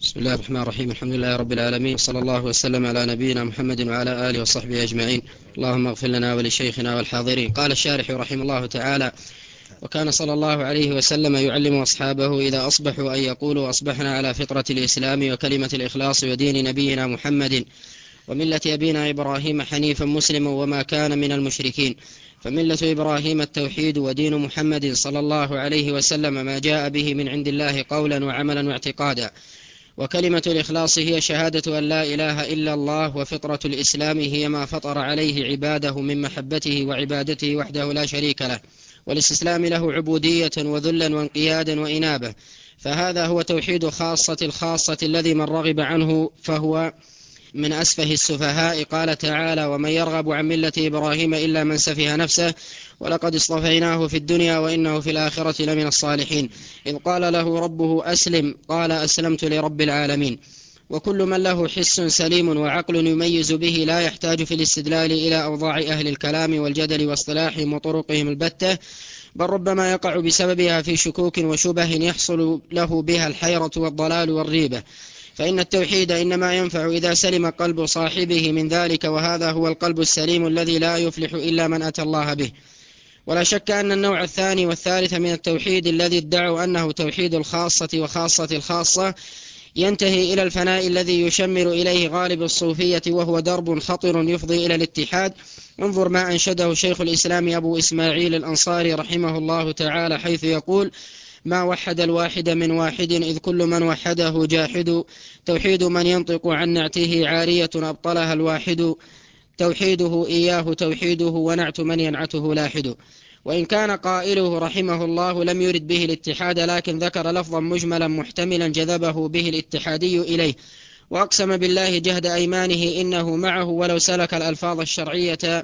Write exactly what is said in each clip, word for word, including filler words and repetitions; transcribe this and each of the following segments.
بسم الله الرحمن الرحيم. الحمد لله رب العالمين، صلى الله وسلم على نبينا محمد وعلى آله وصحبه أجمعين. اللهم اغفر لنا ولشيخنا والحاضرين. قال الشارح رحمه الله تعالى: وكان صلى الله عليه وسلم يعلم أصحابه إذا أصبحوا أن يقولوا: أصبحنا على فطرة الإسلام وكلمة الإخلاص ودين نبينا محمد وملة أبينا إبراهيم حنيفا مسلما وما كان من المشركين. فملة إبراهيم التوحيد، ودين محمد صلى الله عليه وسلم ما جاء به من عند الله قولا وعملا واعتقادا. وكلمة الإخلاص هي شهادة أن لا إله إلا الله، وفطرة الإسلام هي ما فطر عليه عباده من محبته وعبادته وحده لا شريك له، والاستسلام له عبودية وذلا وانقيادا وإنابة. فهذا هو توحيد خاصة الخاصة الذي من رغب عنه فهو من أسفه السفهاء. قال تعالى: ومن يرغب عن ملة إبراهيم إلا من سفه نفسه ولقد اصطفيناه في الدنيا وإنه في الآخرة لمن الصالحين. إذ قال له ربه أسلم قال: أسلمت لرب العالمين. وكل من له حس سليم وعقل يميز به لا يحتاج في الاستدلال إلى أوضاع أهل الكلام والجدل واصطلاحهم وطرقهم البتة، بل ربما يقع بسببها في شكوك وشبه يحصل له بها الحيرة والضلال والريبة. فإن التوحيد إنما ينفع إذا سلم قلب صاحبه من ذلك، وهذا هو القلب السليم الذي لا يفلح إلا من أتى الله به. ولا شك أن النوع الثاني والثالث من التوحيد الذي ادعوا أنه توحيد الخاصة وخاصة الخاصة ينتهي إلى الفناء الذي يشمر إليه غالب الصوفية، وهو درب خطر يفضي إلى الاتحاد. انظر ما أنشده شيخ الإسلام أبو إسماعيل الأنصاري رحمه الله تعالى، حيث يقول: ما وحد الواحد من واحد إذ كل من وحده جاحد، توحيد من ينطق عن نعته عارية أبطلها الواحد، توحيده إياه توحيده ونعت من ينعته لاحد. وإن كان قائله رحمه الله لم يرد به الاتحاد، لكن ذكر لفظا مجملا محتملا جذبه به الاتحادي إليه، وأقسم بالله جهد أيمانه إنه معه ولو سلك الألفاظ الشرعية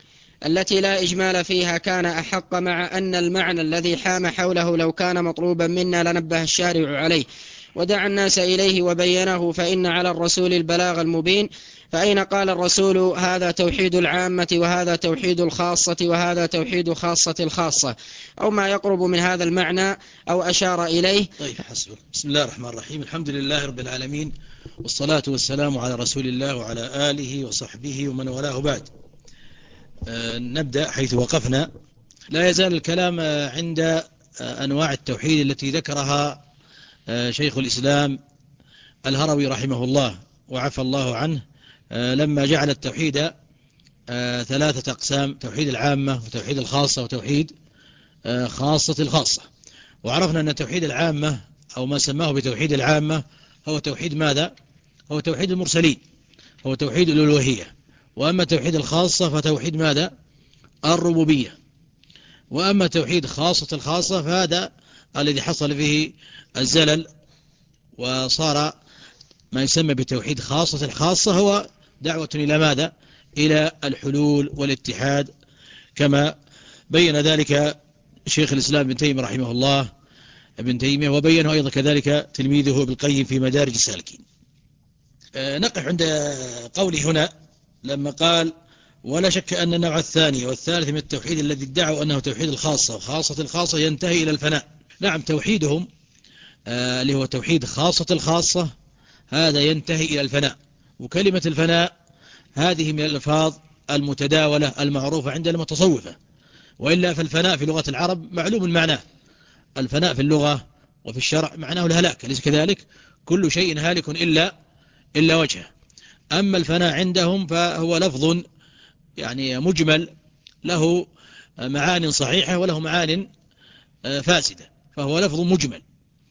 التي لا إجمال فيها كان أحق، مع أن المعنى الذي حام حوله لو كان مطلوبا منا لنبه الشارع عليه ودعا الناس إليه وبينه، فإن على الرسول البلاغ المبين. فأين قال الرسول هذا توحيد العامة وهذا توحيد الخاصة وهذا توحيد خاصة الخاصة، أو ما يقرب من هذا المعنى أو أشار إليه؟ طيب حسبك. بسم الله الرحمن الرحيم. الحمد لله رب العالمين، والصلاة والسلام على رسول الله وعلى آله وصحبه ومن والاه. بعد آه نبدأ حيث وقفنا. لا يزال الكلام آه عند آه أنواع التوحيد التي ذكرها آه شيخ الإسلام الهروي رحمه الله وعفى الله عنه، آه لما جعل التوحيد آه ثلاثة أقسام: توحيد العامة وتوحيد الخاصة وتوحيد آه خاصة الخاصة. وعرفنا أن توحيد العامة أو ما سماه بتوحيد العامة هو توحيد ماذا؟ هو توحيد المرسلين، هو توحيد الألوهية. وأما توحيد الخاصة فتوحيد ماذا؟ الربوبية. وأما توحيد خاصة الخاصة فهذا الذي حصل فيه الزلل وصار ما يسمى بتوحيد خاصة الخاصة، هو دعوة إلى ماذا؟ إلى الحلول والاتحاد، كما بين ذلك شيخ الإسلام ابن تيمية رحمه الله ابن تيمية، وبينه أيضا كذلك تلميذه ابن القيم في مدارج السالكين. نقف عند قوله هنا لما قال: ولا شك أن النوع الثاني والثالث من التوحيد الذي ادعوا أنه توحيد الخاصة وخاصة الخاصة ينتهي إلى الفناء. نعم، توحيدهم آه اللي هو توحيد خاصة الخاصة هذا ينتهي إلى الفناء. وكلمة الفناء هذه من الألفاظ المتداولة المعروفة عند المتصوفة، وإلا فالفناء في لغة العرب معلوم المعنى. الفناء في اللغة وفي الشرع معناه الهلاك، أليس كذلك؟ كل شيء هالك إلا إلا وجهه. أما الفناء عندهم فهو لفظ يعني مجمل، له معان صحيحة وله معان فاسدة، فهو لفظ مجمل.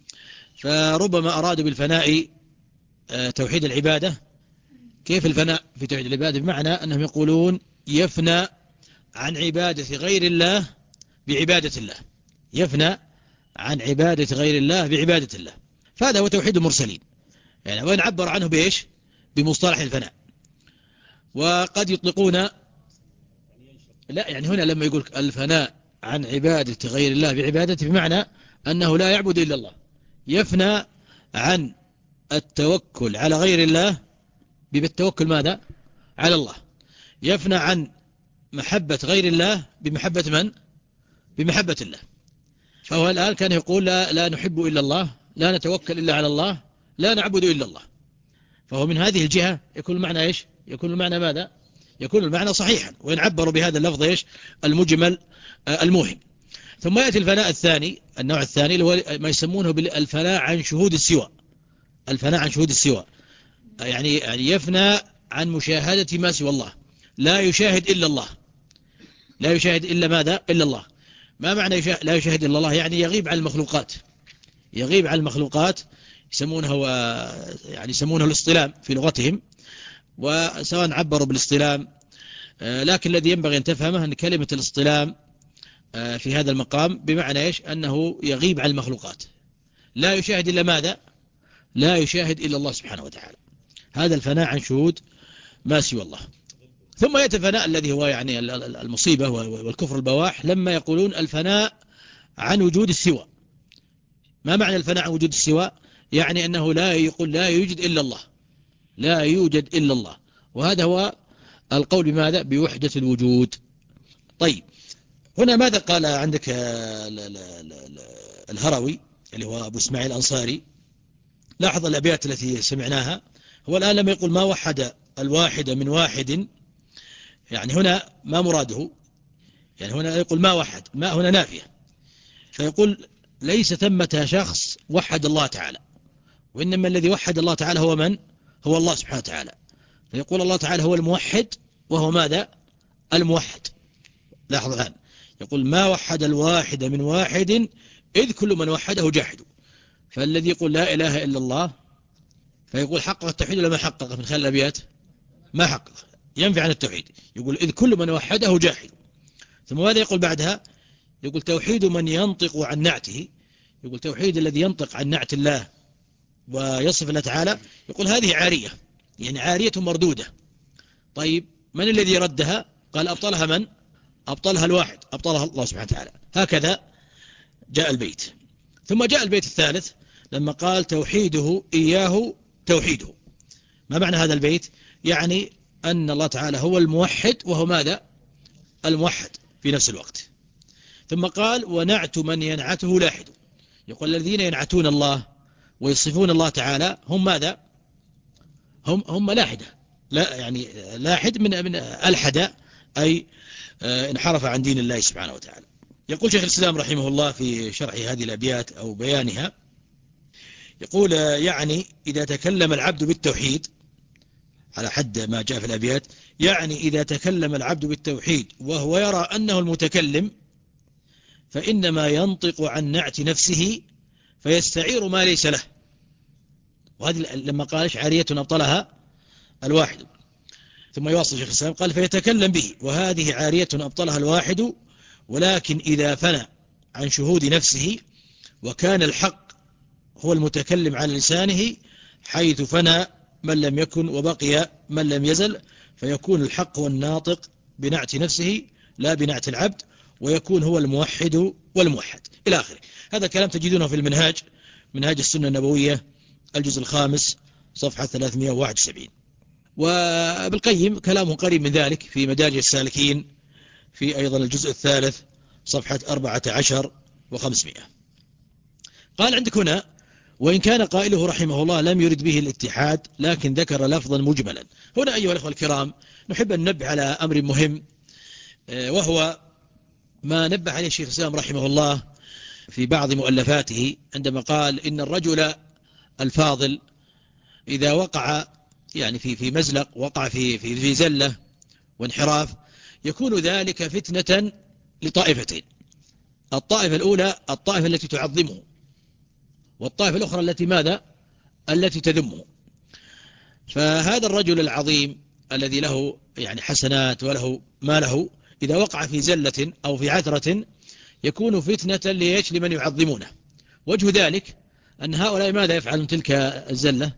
فربما أرادوا بالفناء توحيد العبادة. كيف الفناء في توحيد العبادة؟ بمعنى أنهم يقولون يفنى عن عبادة غير الله بعبادة الله، يفنى عن عبادة غير الله بعبادة الله. فهذا هو توحيد المرسلين، يعني وين عبر عنه بإيش؟ بمصطلح الفناء. وقد يطلقون، لا يعني هنا لما يقول الفناء عن عبادة غير الله بعبادته بمعنى أنه لا يعبد إلا الله، يفنى عن التوكل على غير الله بالتوكل ماذا؟ على الله، يفنى عن محبة غير الله بمحبة من؟ بمحبة الله. فهو الآن كان يقول لا, لا نحب إلا الله، لا نتوكل إلا على الله، لا نعبد إلا الله. فهو من هذه الجهة يكون المعنى إيش؟ يكون المعنى ماذا؟ يكون المعنى صحيحا، وإن عبروا بهذا اللفظ إيش؟ المجمل الموهم. ثم يأتي الفناء الثاني، النوع الثاني اللي هو ما يسمونه بالفناء عن شهود السوى. الفناء عن شهود السوى يعني يعني يفنى عن مشاهدة ما سوى الله، لا يشاهد إلا الله، لا يشاهد إلا ماذا؟ إلا الله. ما معنى يشاهد لا يشاهد إلا الله؟ يعني يغيب عن المخلوقات، يغيب عن المخلوقات، يسمونه يعني يسمونه الاصطلام في لغتهم، وسواء عبروا بالاصطلام، لكن الذي ينبغي أن تفهمه أن كلمة الاصطلام في هذا المقام بمعنى إيش؟ أنه يغيب عن المخلوقات، لا يشاهد إلا ماذا؟ لا يشاهد إلا الله سبحانه وتعالى. هذا الفناء عن شهود ما سوى الله. ثم يأتي الفناء الذي هو يعني المصيبة والكفر البواح، لما يقولون الفناء عن وجود السوى. ما معنى الفناء عن وجود السوى؟ يعني أنه لا يقول لا يوجد إلا الله، لا يوجد إلا الله، وهذا هو القول بماذا؟ بوحدة الوجود. طيب هنا ماذا قال عندك الهروي اللي هو أبو إسماعيل الأنصاري؟ لاحظ الأبيات التي سمعناها. هو الآن لما يقول ما وحد الواحد من واحد، يعني هنا ما مراده؟ يعني هنا يقول ما وحد، ما هنا نافية، فيقول ليس ثمة شخص وحد الله تعالى، وإنما الذي وحد الله تعالى هو من؟ هو الله سبحانه وتعالى. فيقول الله تعالى هو الموحد، وهو ماذا؟ الموحد. لاحظ الآن يقول ما وحد الواحد من واحد إذ كل من وحده جاحد. فالذي يقول لا إله إلا الله فيقول حقق التوحيد ولا ما حقق؟ من خلال الأبيات ما حقق، ينفي عن التوحيد. يقول إذ كل من وحده جاحد. ثم ماذا يقول بعدها؟ يقول توحيد من ينطق عن نعته. يقول توحيد الذي ينطق عن نعت الله ويصف الله تعالى، يقول هذه عارية، يعني عارية مردودة. طيب من الذي ردها؟ قال أبطلها من؟ أبطلها الواحد، أبطلها الله سبحانه وتعالى. هكذا جاء البيت. ثم جاء البيت الثالث لما قال توحيده إياه توحيده. ما معنى هذا البيت؟ يعني أن الله تعالى هو الموحد، وهو ماذا؟ الموحد في نفس الوقت. ثم قال ونعت من ينعته لاحد. يقول الذين ينعتون الله ويصفون الله تعالى هم ماذا؟ هم هم لاحدة، لا يعني لاحد من من الحد، أي انحرف عن دين الله سبحانه وتعالى. يقول شيخ الإسلام رحمه الله في شرح هذه الأبيات أو بيانها، يقول يعني إذا تكلم العبد بالتوحيد على حد ما جاء في الأبيات، يعني إذا تكلم العبد بالتوحيد وهو يرى أنه المتكلم فإنما ينطق عن نعت نفسه فيستعير ما ليس له. وهذه لما قالش عارية أبطلها الواحد. ثم يواصل شيخ الإسلام قال فيتكلم به، وهذه عارية أبطلها الواحد، ولكن إذا فنى عن شهود نفسه وكان الحق هو المتكلم على لسانه، حيث فنى من لم يكن وبقي من لم يزل، فيكون الحق هو الناطق بنعت نفسه لا بنعت العبد، ويكون هو الموحد والموحد إلى آخره. هذا الكلام تجدونه في المنهاج، منهاج السنة النبوية الجزء الخامس صفحة ثلاثمائة وواحد وسبعين. وبالقيم كلامه قريب من ذلك في مدارج السالكين في أيضا الجزء الثالث صفحة أربعة عشر وخمسمائة. قال عندك هنا وإن كان قائله رحمه الله لم يرد به الاتحاد، لكن ذكر لفظا مجملا. هنا أيها الأخوة الكرام نحب أن ننبه على أمر مهم، وهو ما نبه عليه الشيخ الإسلام رحمه الله في بعض مؤلفاته، عندما قال إن الرجل الفاضل إذا وقع يعني في في مزلق، وقع في في في زلة وانحراف، يكون ذلك فتنة لطائفتين. الطائفة الأولى الطائفة التي تعظمه، والطائفة الأخرى التي ماذا؟ التي تذمه. فهذا الرجل العظيم الذي له يعني حسنات وله ما له، إذا وقع في زلة أو في عثرة يكون فتنة ليش؟ لمن يعظمونه. وجه ذلك أن هؤلاء ماذا يفعلون تلك الزلة؟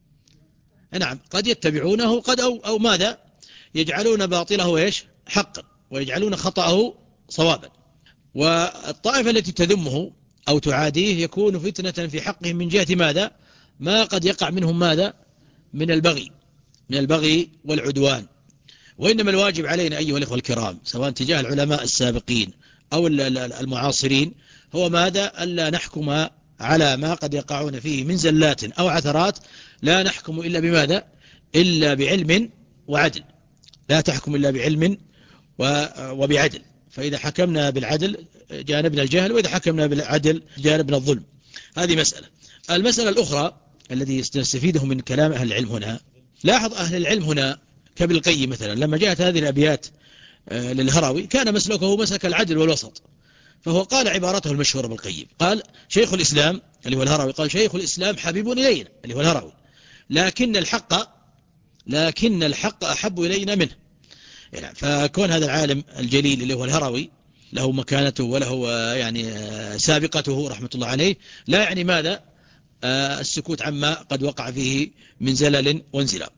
نعم قد يتبعونه قد أو, أو ماذا يجعلون باطله إيش؟ حقا، ويجعلون خطأه صوابا. والطائفة التي تذمه أو تعاديه يكون فتنة في حقهم من جهة ماذا؟ ما قد يقع منهم ماذا؟ من البغي، من البغي والعدوان. وإنما الواجب علينا أيها الأخوة الكرام سواء تجاه العلماء السابقين أو المعاصرين هو ماذا؟ ألا نحكم على ما قد يقعون فيه من زلات أو عثرات لا نحكم إلا بماذا؟ إلا بعلم وعدل. لا تحكم إلا بعلم وبعدل. فإذا حكمنا بالعدل جانبنا الجهل، وإذا حكمنا بالعدل جانبنا الظلم. هذه مسألة. المسألة الأخرى الذي نستفيده من كلام أهل العلم هنا، لاحظ أهل العلم هنا كابن القيم مثلا لما جاءت هذه الأبيات للهروي كان مسلكه مسلك العدل والوسط، فهو قال عبارته المشهورة بالقيم، قال شيخ الإسلام اللي هو الهروي، قال شيخ الإسلام حبيب إلينا اللي هو الهروي، لكن الحق لكن الحق أحب إلينا منه. يعني فكون هذا العالم الجليل اللي هو الهروي له مكانته وله يعني سابقته رحمة الله عليه، لا يعني ماذا؟ السكوت عما قد وقع فيه من زلل وانزلاق.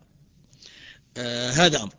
هذا أمر.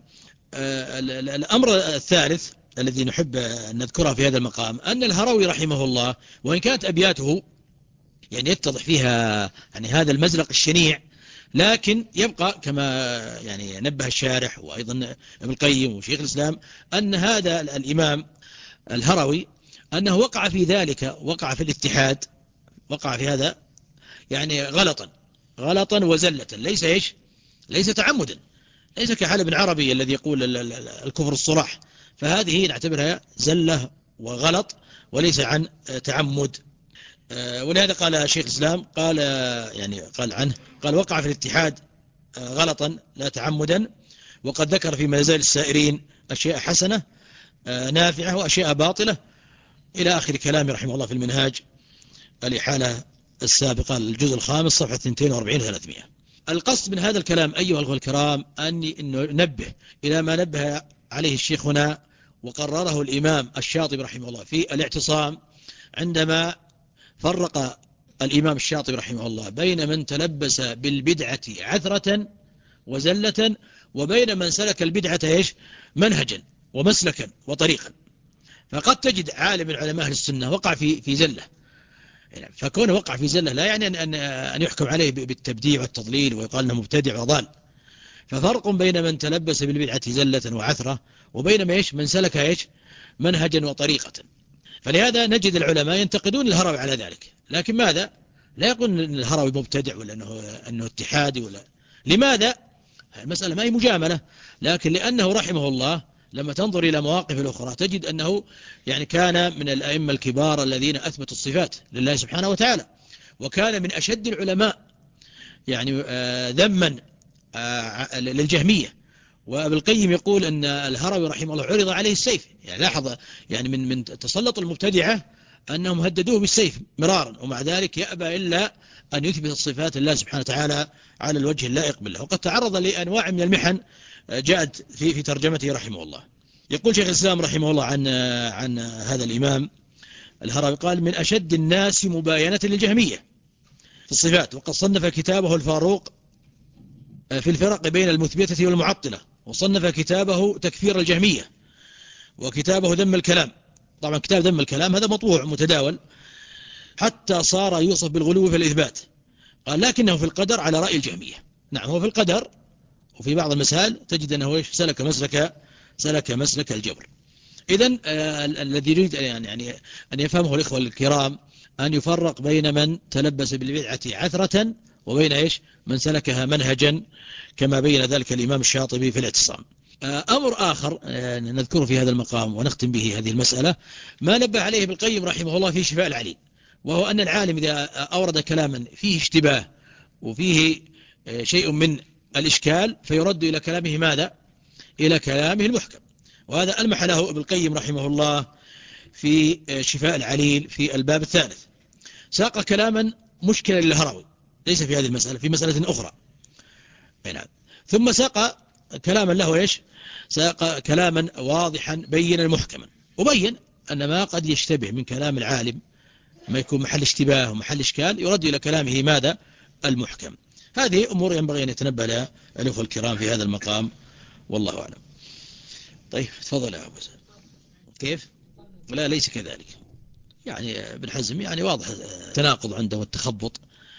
الأمر الثالث الذي نحب أن نذكره في هذا المقام أن الهروي رحمه الله وإن كانت أبياته يعني يتضح فيها يعني هذا المزلق الشنيع، لكن يبقى كما يعني نبه الشارح وأيضا ابن القيم وشيخ الإسلام أن هذا الإمام الهروي أنه وقع في ذلك، وقع في الاتحاد، وقع في هذا يعني غلطا غلطا وزلة، ليس إيش ليس تعمدا، ليس كحال ابن عربي الذي يقول الكفر الصراح، فهذه نعتبرها زلة وغلط وليس عن تعمد. ولهذا قال شيخ الإسلام قال يعني قال عنه قال وقع في الاتحاد غلطا لا تعمدا، وقد ذكر في مزال السائرين أشياء حسنة نافعة وأشياء باطلة إلى آخر كلامه رحمه الله في المنهاج الإحالة السابقة الجزء الخامس صفحة اثنين وأربعين وثلاثمائة. القصد من هذا الكلام أيها الأخوة الكرام أن ننبه إلى ما نبه عليه الشيخ هنا وقرره الإمام الشاطبي رحمه الله في الاعتصام، عندما فرق الإمام الشاطبي رحمه الله بين من تلبس بالبدعة عثرة وزلة وبين من سلك البدعة إيش منهجا ومسلكا وطريقا. فقد تجد عالم من علماء أهل السنة وقع في في زلة، فكونه وقع في زلة لا يعني أن أن يحكم عليه بالتبديع والتضليل ويقال أنه مبتدع وضال. ففرق بين من تلبس بالبدعة زلة وعثرة وبين ما إيش من سلك إيش منهجا وطريقة. فلهذا نجد العلماء ينتقدون الهروي على ذلك، لكن ماذا؟ لا يقول أن الهروي مبتدع ولا أنه, أنه اتحادي ولا. لماذا؟ المسألة ما هي مجاملة، لكن لأنه رحمه الله لما تنظر إلى مواقف الأخرى تجد أنه يعني كان من الأئمة الكبار الذين أثبتوا الصفات لله سبحانه وتعالى، وكان من أشد العلماء يعني ذما للجهمية. وابن القيم يقول أن الهروي رحمه الله عرض عليه السيف، يعني لاحظ يعني من من تسلط المبتدعة أنهم هددوه بالسيف مرارا، ومع ذلك يأبى إلا أن يثبت الصفات لله سبحانه وتعالى على الوجه اللائق بالله. وقد تعرض لأنواع من المحن جاءت في في ترجمته رحمه الله. يقول شيخ الإسلام رحمه الله عن عن هذا الإمام الهروي قال من أشد الناس مباينة للجهمية في الصفات، وقد صنف كتابه الفاروق في الفرق بين المثبتة والمعطلة، وصنف كتابه تكفير الجهمية، وكتابه ذم الكلام. طبعا كتاب ذم الكلام هذا مطبوع متداول، حتى صار يوصف بالغلو في الإثبات. قال لكنه في القدر على رأي الجهمية. نعم هو في القدر، وفي بعض المسائل تجد أنه سلك مسلك سلك مسلك الجبر. إذن آه الذي يريد يعني, يعني أن يفهمه الإخوة الكرام أن يفرق بين من تلبس بالبدعة عثرة وبين إيش من سلكها منهجا كما بين ذلك الإمام الشاطبي في الاعتصام. آه أمر آخر آه نذكره في هذا المقام ونختم به هذه المسألة ما نبه عليه ابن القيم رحمه الله في شفاء العليل، وهو أن العالم إذا أورد كلاما فيه اشتباه وفيه آه شيء من الإشكال فيرد إلى كلامه ماذا؟ إلى كلامه المحكم. وهذا ألمح له ابن القيم رحمه الله في شفاء العليل في الباب الثالث. ساق كلاما مشكلا للهروي ليس في هذه المسألة، في مسألة أخرى. نعم. ثم ساق كلاما له إيش؟ ساق كلاما واضحا بينا محكما، وبين أن ما قد يشتبه من كلام العالم ما يكون محل اشتباه ومحل إشكال يرد إلى كلامه ماذا؟ المحكم. هذه أمور ينبغي أن يتنبه لها الأخوة الكرام في هذا المقام، والله أعلم. طيب تفضل يا أبو زيد. كيف؟ لا ليس كذلك، يعني ابن حزم يعني واضح تناقض عنده والتخبط،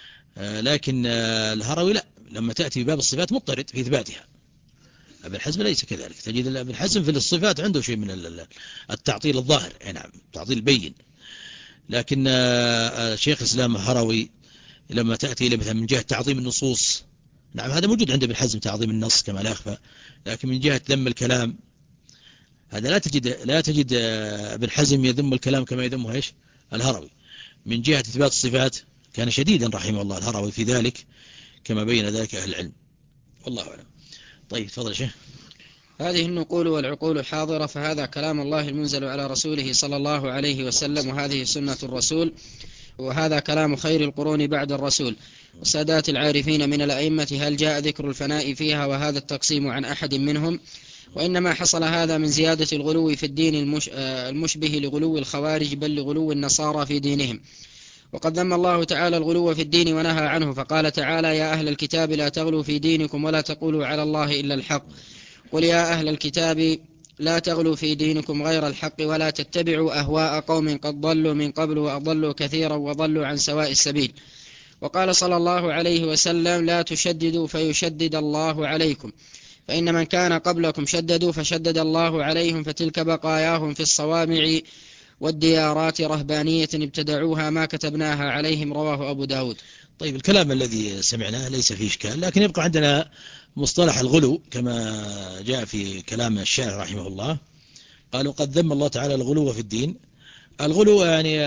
لكن الهروي لا، لما تأتي بباب الصفات مضطرد في إثباتها. ابن حزم ليس كذلك، تجد ابن حزم في الصفات عنده شيء من التعطيل الظاهر. نعم تعطيل بين، لكن شيخ الإسلام الهروي لما تأتي إلى مثلا من جهة تعظيم النصوص، نعم هذا موجود عند ابن حزم تعظيم النص كما لا يخفى، لكن من جهة ذم الكلام هذا لا تجد لا تجد ابن حزم يذم الكلام كما يذمه ايش الهروي. من جهة إثبات الصفات كان شديدا رحمه الله الهروي في ذلك كما بين ذلك أهل العلم، والله أعلم. طيب تفضل يا شيخ. هذه النقول والعقول حاضرة، فهذا كلام الله المنزل على رسوله صلى الله عليه وسلم، وهذه سنة الرسول، وهذا كلام خير القرون بعد الرسول وسادات العارفين من الأئمة. هل جاء ذكر الفناء فيها وهذا التقسيم عن أحد منهم؟ وإنما حصل هذا من زيادة الغلو في الدين المش... المشبه لغلو الخوارج، بل لغلو النصارى في دينهم. وقد ذم الله تعالى الغلو في الدين ونهى عنه، فقال تعالى: يا أهل الكتاب لا تغلوا في دينكم ولا تقولوا على الله إلا الحق. قل يا أهل الكتاب لا تغلوا في دينكم غير الحق ولا تتبعوا أهواء قوم قد ضلوا من قبل وأضلوا كثيرا وضلوا عن سواء السبيل. وقال صلى الله عليه وسلم: لا تشددوا فيشدد الله عليكم، فإن من كان قبلكم شددوا فشدد الله عليهم، فتلك بقاياهم في الصوامع والديارات رهبانية ابتدعوها ما كتبناها عليهم. رواه أبو داود. طيب الكلام الذي سمعناه ليس فيه إشكال، لكن يبقى عندنا مصطلح الغلو كما جاء في كلام الشاعر رحمه الله. قالوا قد ذم الله تعالى الغلو في الدين. الغلو يعني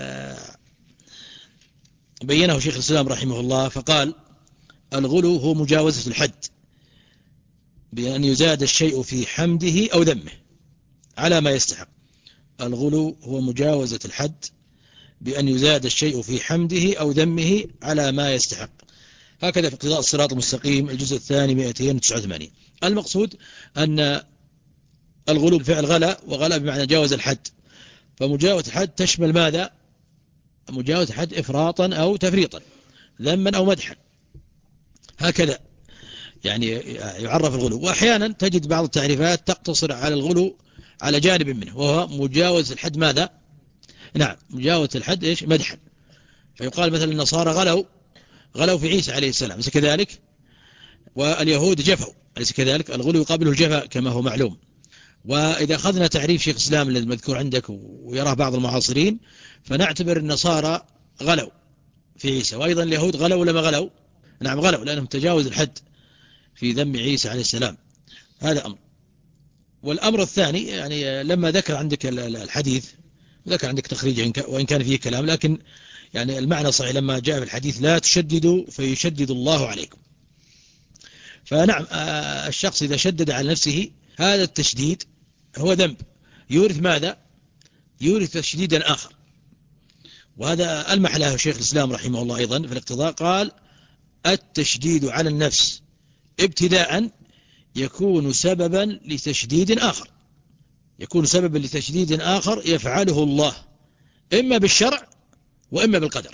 بينه شيخ الإسلام رحمه الله فقال: الغلو هو مجاوزة الحد بأن يزاد الشيء في حمده أو ذمه على ما يستحق. الغلو هو مجاوزة الحد بأن يزاد الشيء في حمده أو ذمه على ما يستحق. هكذا في اقتضاء الصراط المستقيم الجزء الثاني مئتين وتسعة وثمانين. المقصود أن الغلو بفعل غلا، وغلا بمعنى جاوز الحد، فمجاوزة الحد تشمل ماذا؟ مجاوزة الحد إفراطا أو تفريطا، ذما أو مدحا، هكذا يعني يعرف الغلو. وأحيانا تجد بعض التعريفات تقتصر على الغلو على جانب منه، وهو مجاوز الحد ماذا؟ نعم مجاوز الحد إيش؟ مدحا. فيقال مثلا النصارى غلوا غلوا في عيسى عليه السلام، أليس كذلك؟ واليهود جفوا، أليس كذلك؟ الغلو يقابله الجفاء كما هو معلوم. وإذا أخذنا تعريف شيخ الإسلام الذي مذكور عندك ويراه بعض المعاصرين، فنعتبر النصارى غلوا في عيسى، وأيضا اليهود غلوا لما غلوا؟ نعم غلوا، لأنهم تجاوز الحد في ذم عيسى عليه السلام. هذا أمر. والأمر الثاني يعني لما ذكر عندك الحديث، ذكر عندك تخريج وإن كان فيه كلام، لكن يعني المعنى صحيح لما جاء في الحديث: لا تشددوا فيشدد الله عليكم. فنعم الشخص إذا شدد على نفسه هذا التشديد هو ذنب يورث ماذا؟ يورث تشديدا آخر. وهذا ألمح له شيخ الإسلام رحمه الله أيضا في الاقتضاء، قال: التشديد على النفس ابتداء يكون سببا لتشديد آخر، يكون سببا لتشديد آخر يفعله الله إما بالشرع وإما بالقدر.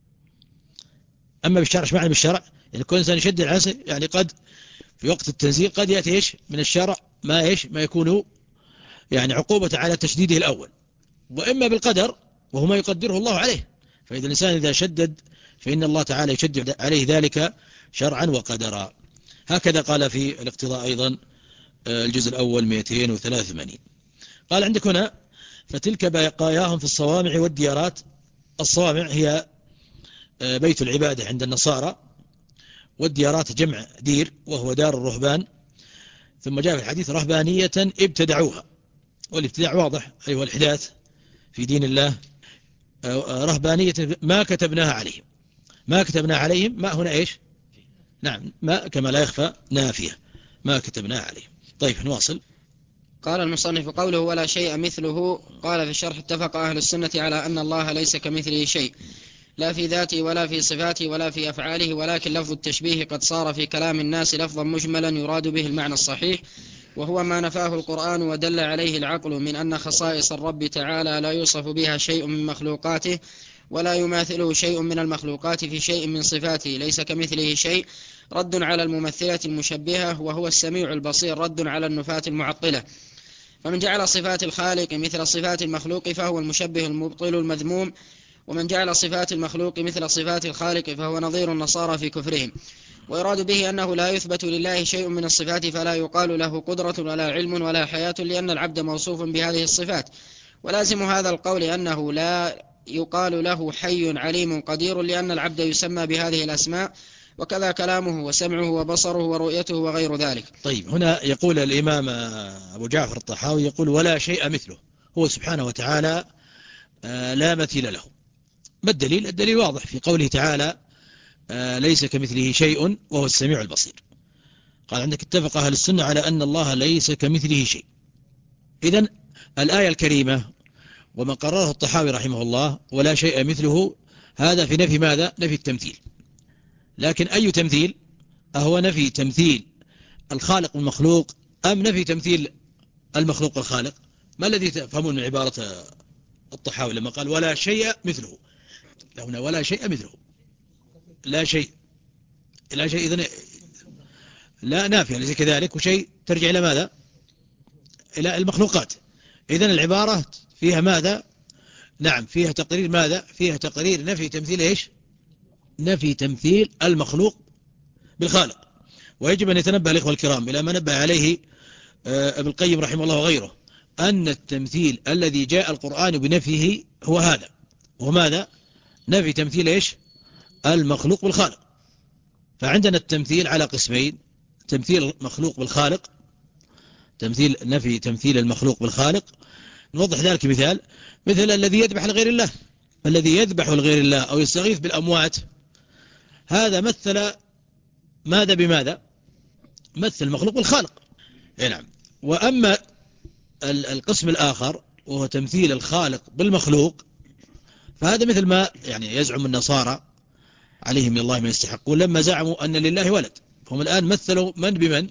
أما بالشرع، ايش معنى بالشرع؟ يعني كل إنسان يشدد على نفسه، يعني قد في وقت التنزيل قد يأتي إيش من الشرع ما إيش ما يكون يعني عقوبة على تشديده الأول، وإما بالقدر وهو ما يقدره الله عليه. فإذا الإنسان إذا شدد فإن الله تعالى يشدد عليه ذلك شرعا وقدرا. هكذا قال في الاقتضاء أيضا الجزء الأول مئتين وثلاثة وثمانين. قال عندك هنا: فتلك بقاياهم في الصوامع والديارات. الصوامع هي بيت العبادة عند النصارى، والديارات جمع دير وهو دار الرهبان. ثم جاء في الحديث: رهبانية ابتدعوها. والابتداع واضح أيها الإحداث في دين الله. رهبانية ما كتبناها عليهم. ما كتبناها عليهم ما هنا إيش؟ نعم ما كما لا يخفى نافية، ما كتبناها عليهم. طيب نواصل. قال المصنف: قوله ولا شيء مثله. قال في الشرح: اتفق أهل السنة على أن الله ليس كمثله شيء، لا في ذاته ولا في صفاته ولا في أفعاله، ولكن لفظ التشبيه قد صار في كلام الناس لفظا مجملا يراد به المعنى الصحيح، وهو ما نفاه القرآن ودل عليه العقل من أن خصائص الرب تعالى لا يوصف بها شيء من مخلوقاته، ولا يماثله شيء من المخلوقات في شيء من صفاته، ليس كمثله شيء، رد على الممثلة المشبهة، وهو السميع البصير، رد على النفاة المعطلة. فمن جعل صفات الخالق مثل صفات المخلوق فهو المشبه المبطل المذموم، ومن جعل صفات المخلوق مثل صفات الخالق فهو نظير النصارى في كفرهم. ويراد به أنه لا يثبت لله شيء من الصفات، فلا يقال له قدرة ولا علم ولا حياة، لأن العبد موصوف بهذه الصفات. ولازم هذا القول أنه لا يقال له حي عليم قدير لأن العبد يسمى بهذه الأسماء، وكذا كلامه وسمعه وبصره ورؤيته وغير ذلك. طيب هنا يقول الإمام أبو جعفر الطحاوي يقول ولا شيء مثله، هو سبحانه وتعالى لا مثيل له. ما الدليل؟ الدليل واضح في قوله تعالى ليس كمثله شيء وهو السميع البصير. قال عندك اتفق أهل السنة على أن الله ليس كمثله شيء. إذن الآية الكريمة وما قرره الطحاوي رحمه الله ولا شيء مثله، هذا في نفي ماذا؟ نفي التمثيل. لكن أي تمثيل؟ أهو نفي تمثيل الخالق والمخلوق أم نفي تمثيل المخلوق والخالق؟ ما الذي تفهمون من عبارة الطحاوي لما قال ولا شيء مثله؟ هنا ولا شيء مثله، لا شيء، لا شيء إذن لا نافية ليس كذلك، وشيء ترجع إلى ماذا؟ إلى المخلوقات. إذن العبارة فيها ماذا؟ نعم فيها تقرير ماذا؟ فيها تقرير نفي تمثيل إيش؟ نفي تمثيل المخلوق بالخالق. ويجب أن يتنبه الإخوة الكرام إلى ما نبه عليه ابن القيم رحمه الله وغيره، أن التمثيل الذي جاء القرآن بنفيه هو هذا، وهو ماذا؟ نفي تمثيل إيش؟ المخلوق بالخالق. فعندنا التمثيل على قسمين: تمثيل المخلوق بالخالق، تمثيل نفي تمثيل المخلوق بالخالق. نوضح ذلك مثال، مثل الذي يذبح لغير الله، الذي يذبح لغير الله أو يستغيث بالأموات، هذا مثل ماذا بماذا؟ مثل المخلوق بالخالق. نعم. وأما القسم الآخر وهو تمثيل الخالق بالمخلوق، فهذا مثل ما يعني يزعم النصارى عليهم من الله ما يستحقون لما زعموا أن لله ولد. هم الآن مثلوا من بمن؟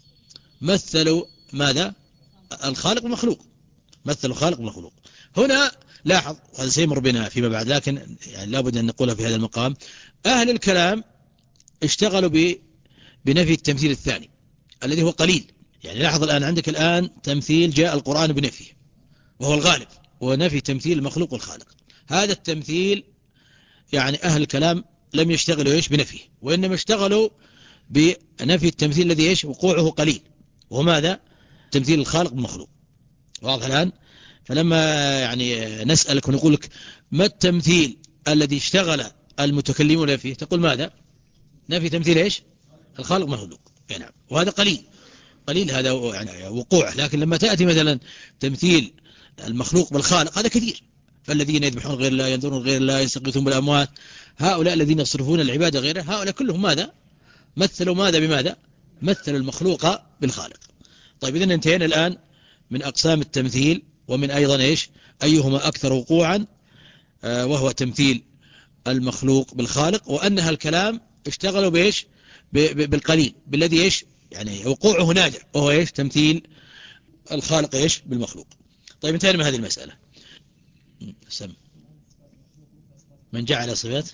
مثلوا ماذا؟ الخالق بالمخلوق، مثلوا الخالق بالمخلوق. هنا لاحظ، وهذا سيمر بنا فيما بعد، لكن يعني لابد أن نقولها في هذا المقام، أهل الكلام اشتغلوا بنفي التمثيل الثاني الذي هو قليل. يعني لاحظ الآن عندك الآن تمثيل جاء القرآن بنفيه وهو الغالب، ونفي تمثيل المخلوق والخالق. هذا التمثيل يعني أهل الكلام لم يشتغلوا إيش بنفيه، وإنما اشتغلوا بنفي التمثيل الذي إيش وقوعه قليل، وهو ماذا؟ تمثيل الخالق بالمخلوق. واضح الآن؟ فلما يعني نسألك ونقول لك ما التمثيل الذي اشتغل المتكلمون فيه، تقول ماذا؟ نفي تمثيل إيش؟ الخالق بالمخلوق. نعم. وهذا قليل قليل هذا يعني وقوعه. لكن لما تأتي مثلا تمثيل المخلوق بالخالق هذا كثير. فالذين يذبحون غير الله، ينظرون غير الله، يستغيثون بالأموات، هؤلاء الذين يصرفون العبادة غيره، هؤلاء كلهم ماذا؟ مثلوا ماذا بماذا؟ مثلوا المخلوق بالخالق. طيب إذن انتهينا الآن من أقسام التمثيل، ومن أيضا إيش؟ أيهما أكثر وقوعا، آه وهو تمثيل المخلوق بالخالق، وأنها الكلام اشتغلوا بإيش؟ بالقليل، بالذي إيش؟ يعني وقوعه نادر، وهو إيش؟ تمثيل الخالق إيش؟ بالمخلوق. طيب انتهينا من هذه المسألة. سم من جعل صفات،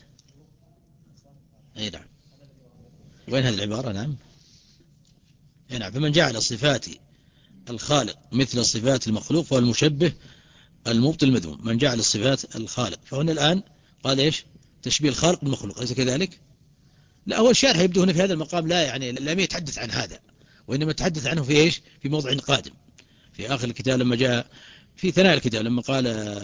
أي نعم، وين هذه العبارة؟ نعم، أي نعم، فمن جعل صفات الخالق مثل صفات المخلوق فهو المشبه المبطل المذموم. من جعل الصفات الخالق، فهنا الآن قال إيش؟ تشبيه الخالق بالمخلوق، أليس كذلك؟ لا، هو الشارح يبدو هنا في هذا المقام لا يعني لم يتحدث عن هذا، وإنما تحدث عنه في إيش؟ في موضع قادم في آخر الكتاب، لما جاء في ثناء الكتاب لما قال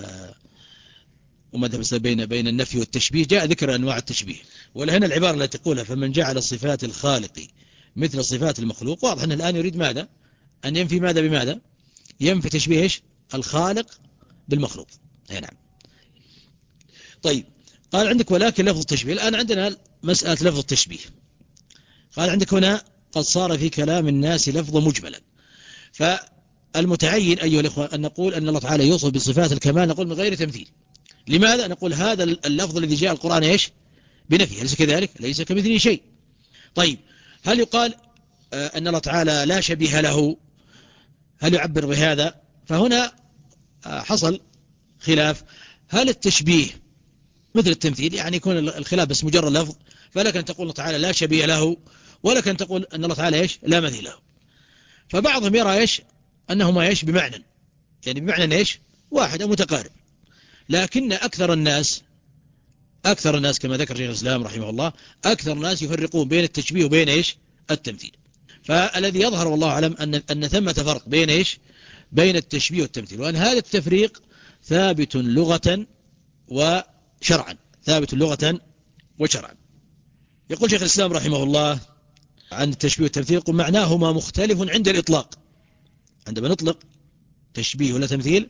وما ذهب بين بين النفي والتشبيه، جاء ذكر أنواع التشبيه. ولهنا العبارة التي تقولها فمن جعل صفات الخالق مثل صفات المخلوق، واضح أن الآن يريد ماذا؟ أن ينفي ماذا بماذا؟ ينفي تشبيه إيش؟ الخالق بالمخلوق. أي نعم. طيب قال عندك ولكن لفظ التشبيه، الآن عندنا مسألة لفظ التشبيه. قال عندك هنا قد صار في كلام الناس لفظ مجملا. فالمتعين أيها الإخوة أن نقول أن الله تعالى يوصف بصفات الكمال، نقول من غير تمثيل. لماذا؟ نقول هذا اللفظ الذي جاء القرآن إيش؟ بنفي، أليس كذلك؟ ليس كمثله شيء. طيب هل يقال أن الله تعالى لا شبيه له؟ هل يعبر بهذا؟ فهنا حصل خلاف. هل التشبيه مثل التمثيل؟ يعني يكون الخلاف بس مجرد لفظ، فلك أن تقول الله تعالى لا شبيه له، ولك أن تقول أن الله تعالى إيش؟ لا مثيل له. فبعضهم يرى إيش؟ أنهما إيش؟ بمعنى، يعني بمعنى إيش؟ واحد أو متقارب. لكن أكثر الناس أكثر الناس كما ذكر شيخ الإسلام رحمه الله، أكثر الناس يفرقون بين التشبيه وبين إيش؟ التمثيل. فالذي يظهر والله أعلم أن أن ثمة فرق بين إيش؟ بين التشبيه والتمثيل، وأن هذا التفريق ثابت لغة وشرعا، ثابت لغة وشرعا. يقول شيخ الإسلام رحمه الله عن التشبيه والتمثيل، يقول معناهما مختلف عند الإطلاق. عندما نطلق تشبيه ولا تمثيل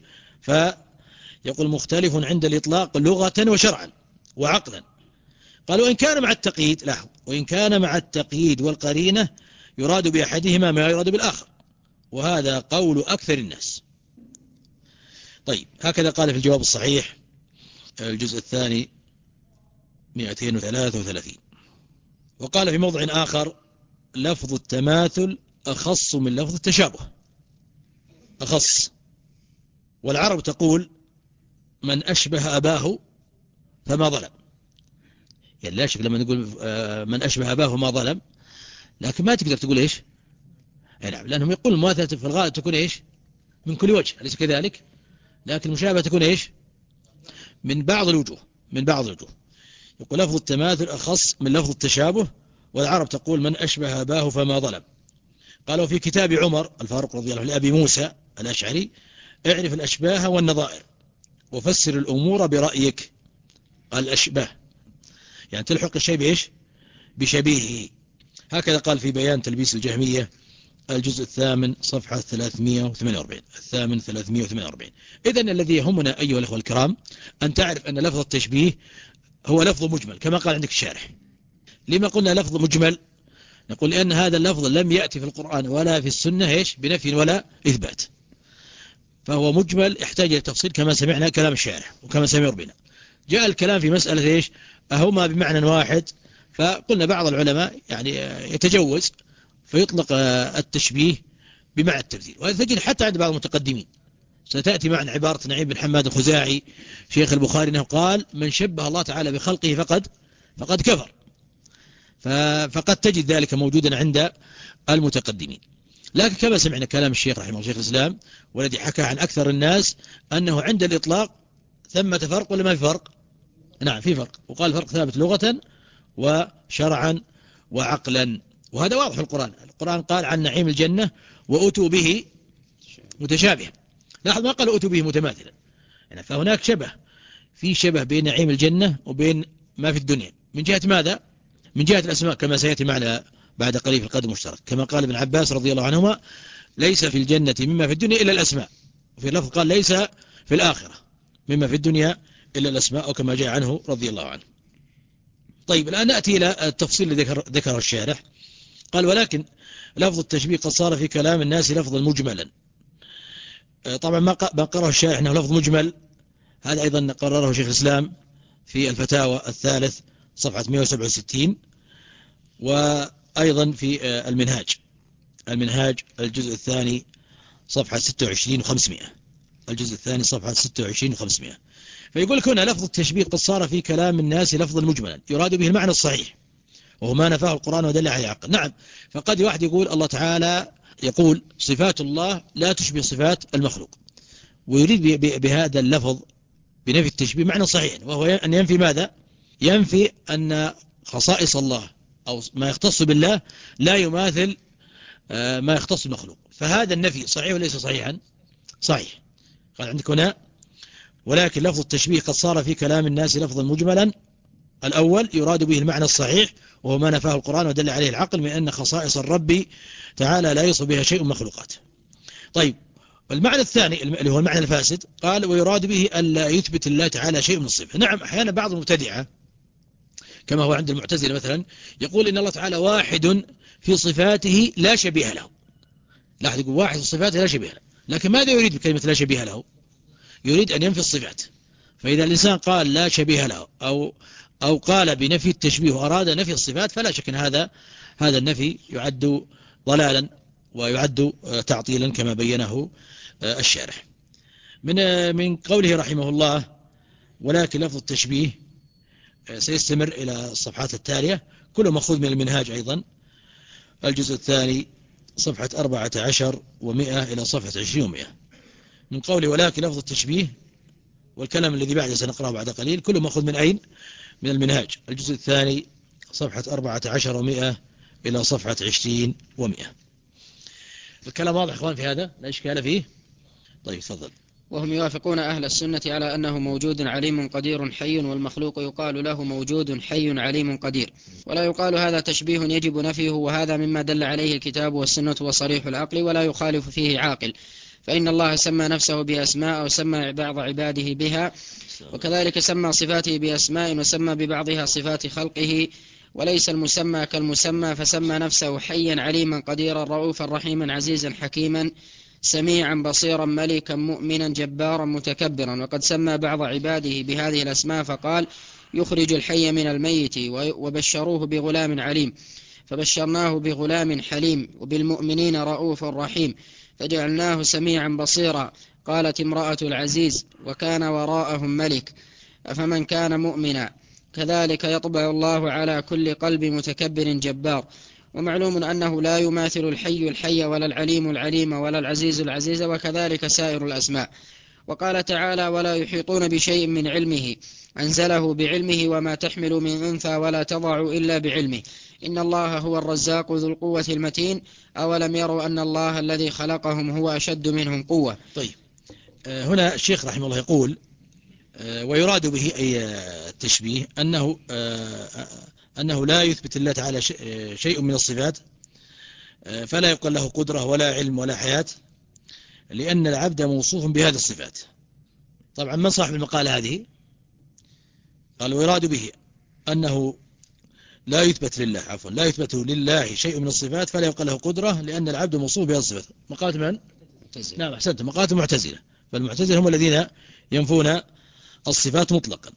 فيقول مختلف عند الإطلاق لغة وشرعا وعقلا. قال وإن كان مع التقييد، لاحظ، وإن كان مع التقييد والقرينة يراد بأحدهما ما يراد بالآخر، وهذا قول أكثر الناس. طيب، هكذا قال في الجواب الصحيح الجزء الثاني مئتين وثلاثة وثلاثين. وقال في موضع آخر لفظ التماثل أخص من لفظ التشابه، أخص. والعرب تقول من أشبه أباه فما ظلم، يعني لا شك لما نقول من أشبه أباه فما ظلم، لكن ما تقدر تقول إيش، نعم، لأنهم يقول المماثلة في الغالب تكون إيش من كل وجه، أليس كذلك؟ لكن المشابهة تكون إيش من بعض الوجوه، من بعض الوجوه. يقول لفظ التماثل أخص من لفظ التشابه، والعرب تقول من أشبه أباه فما ظلم. قالوا في كتاب عمر الفاروق رضي الله عنه لأبي موسى الأشعري اعرف الأشباه والنظائر وفسر الأمور برأيك. الأشباه يعني تلحق الشيء بإيش بشبيهه. هكذا قال في بيان تلبيس الجهمية الجزء الثامن صفحة ثلاثمئة وثمانية وأربعين، الثامن ثلاثمئة وثمانية وأربعين. إذن الذي يهمنا أيها الأخوة الكرام أن تعرف أن لفظ التشبيه هو لفظ مجمل كما قال عندك الشارح. لما قلنا لفظ مجمل؟ نقول لأن هذا اللفظ لم يأتي في القرآن ولا في السنة إيش بنفي ولا إثبات، فهو مجمل يحتاج إلى تفصيل كما سمعنا كلام الشارح وكما سمع ربنا. جاء الكلام في مسألة إيش أهما بمعنى واحد، فقلنا بعض العلماء يعني يتجوز فيطلق التشبيه بمعنى التمثيل، وهذا تجد حتى عند بعض المتقدمين. ستأتي معنا عبارة نعيم بن حماد الخزاعي شيخ البخاري أنه قال من شبه الله تعالى بخلقه فقد فقد كفر، فقد تجد ذلك موجودا عند المتقدمين. لكن كما سمعنا كلام الشيخ رحمه الله شيخ الإسلام والذي حكى عن أكثر الناس أنه عند الإطلاق ثمة فرق ولا ما في فرق؟ نعم في فرق، وقال فرق ثابت لغة وشرعا وعقلا، وهذا واضح في القرآن. القرآن قال عن نعيم الجنة وأتوا به متشابها، لاحظ ما قال أتوا به متماثلا، يعني فهناك شبه، في شبه بين نعيم الجنة وبين ما في الدنيا. من جهة ماذا؟ من جهة الأسماء كما سيأتي معنا بعد قليل في القدر المشترك، كما قال ابن عباس رضي الله عنهما ليس في الجنة مما في الدنيا إلا الأسماء، وفي اللفظ قال ليس في الآخرة مما في الدنيا إلا الأسماء، أو كما جاء عنه رضي الله عنه. طيب الآن نأتي إلى التفصيل الذي ذكر ذكره الشارح. قال ولكن لفظ التشبيه قد صار في كلام الناس لفظا مجملا. طبعا ما قرره الشارح أنه لفظ مجمل، هذا أيضا قرره شيخ الإسلام في الفتاوى الثالث صفحة مئة وسبعة وستين، وأيضا في المنهاج المنهاج الجزء الثاني صفحة ستة وعشرين وخمسمائة، الجزء الثاني صفحة ستة وعشرين وخمسمائة. فيقول لك هنا لفظ التشبيه قد صار في كلام الناس لفظا مجملا يراد به المعنى الصحيح وهو ما نفاه القرآن ودل عليه العقل. نعم، فقد واحد يقول الله تعالى يقول صفات الله لا تشبه صفات المخلوق، ويريد بهذا اللفظ بنفي التشبيه معنى صحيح، وهو أن ينفي ماذا؟ ينفي أن خصائص الله أو ما يختص بالله لا يماثل ما يختص المخلوق. فهذا النفي صحيح وليس صحيحا؟ صحيح. قال عندك هنا ولكن لفظ التشبيه قد صار في كلام الناس لفظا مجملا. الأول يراد به المعنى الصحيح وهو ما نفاه القرآن ودل عليه العقل من أن خصائص الرب تعالى لا يصف بها شيء مخلوقات. طيب المعنى الثاني اللي هو المعنى الفاسد قال ويراد به ألا يثبت الله تعالى شيء من الصفة. نعم، أحيانا بعض المبتدعة كما هو عند المعتزلة مثلا يقول إن الله تعالى واحد في صفاته لا شبيه له. لاحظ، يقول واحد في صفاته لا شبيه له، لكن ماذا يريد بكلمة لا شبيه له؟ يريد أن ينفي الصفات. فإذا الإنسان قال لا شبيه له أو أو قال بنفي التشبيه وأراد نفي الصفات فلا شك أن هذا هذا النفي يعد ضلالا ويعد تعطيلا كما بينه الشارح. من من قوله رحمه الله ولكن لفظ التشبيه سيستمر إلى الصفحات التالية، كله مأخوذ من المنهاج أيضا الجزء الثاني صفحة أربعة عشر ومئة إلى صفحة عشرين ومئة. من قوله ولكن لفظ التشبيه والكلام الذي بعده سنقرأه بعد قليل كله مأخوذ من أين؟ من المنهاج الجزء الثاني صفحة أربعة عشر ومئة إلى صفحة عشرين ومئة. الكلام واضح إخوان في هذا؟ لا إشكال فيه؟ طيب تفضل. وهم يوافقون أهل السنة على أنه موجود عليم قدير حي، والمخلوق يقال له موجود حي عليم قدير، ولا يقال هذا تشبيه يجب نفيه، وهذا مما دل عليه الكتاب والسنة وصريح العقل، ولا يخالف فيه عاقل، فإن الله سمى نفسه بأسماء وسمى بعض عباده بها، وكذلك سمى صفاته بأسماء وسمى ببعضها صفات خلقه، وليس المسمى كالمسمى، فسمى نفسه حيا عليما قديرا رؤوفا رحيما عزيزا حكيما سميعا بصيرا ملكا مؤمنا جبارا متكبرا. وقد سمى بعض عباده بهذه الأسماء فقال: يخرج الحي من الميت، وبشروه بغلام عليم، فبشرناه بغلام حليم، وبالمؤمنين رؤوف رحيم، فجعلناه سميعا بصيرا. قالت امرأة العزيز: وكان وراءهم ملك، أفمن كان مؤمنا كذلك يطبع الله على كل قلب متكبر جبار. ومعلوم أنه لا يماثل الحي الحي، ولا العليم العليم، ولا العزيز العزيز، وكذلك سائر الأسماء. وقال تعالى: ولا يحيطون بشيء من علمه، أنزله بعلمه، وما تحمل من أنثى ولا تضع إلا بعلمه، إن الله هو الرزاق ذو القوة المتين، أولم يروا أن الله الذي خلقهم هو أشد منهم قوة. طيب، هنا الشيخ رحمه الله يقول: ويراد به أي التشبيه أنه أنه لا يثبت الله تعالى شيء من الصفات، فلا يقال له قدرة ولا علم ولا حياة، لأن العبد موصوف بهذه الصفات. طبعا من صاحب المقالة هذه؟ قال: ويراد به أنه لا يثبت لله عفوا لا يثبت لله شيء من الصفات، فلا يقال له قدرة، لأن العبد موصوف بهذه الصفات. مقالة من؟ معتزلة. نعم أحسنت، مقالة المعتزلة. فالمعتزلة هم الذين ينفون الصفات مطلقا.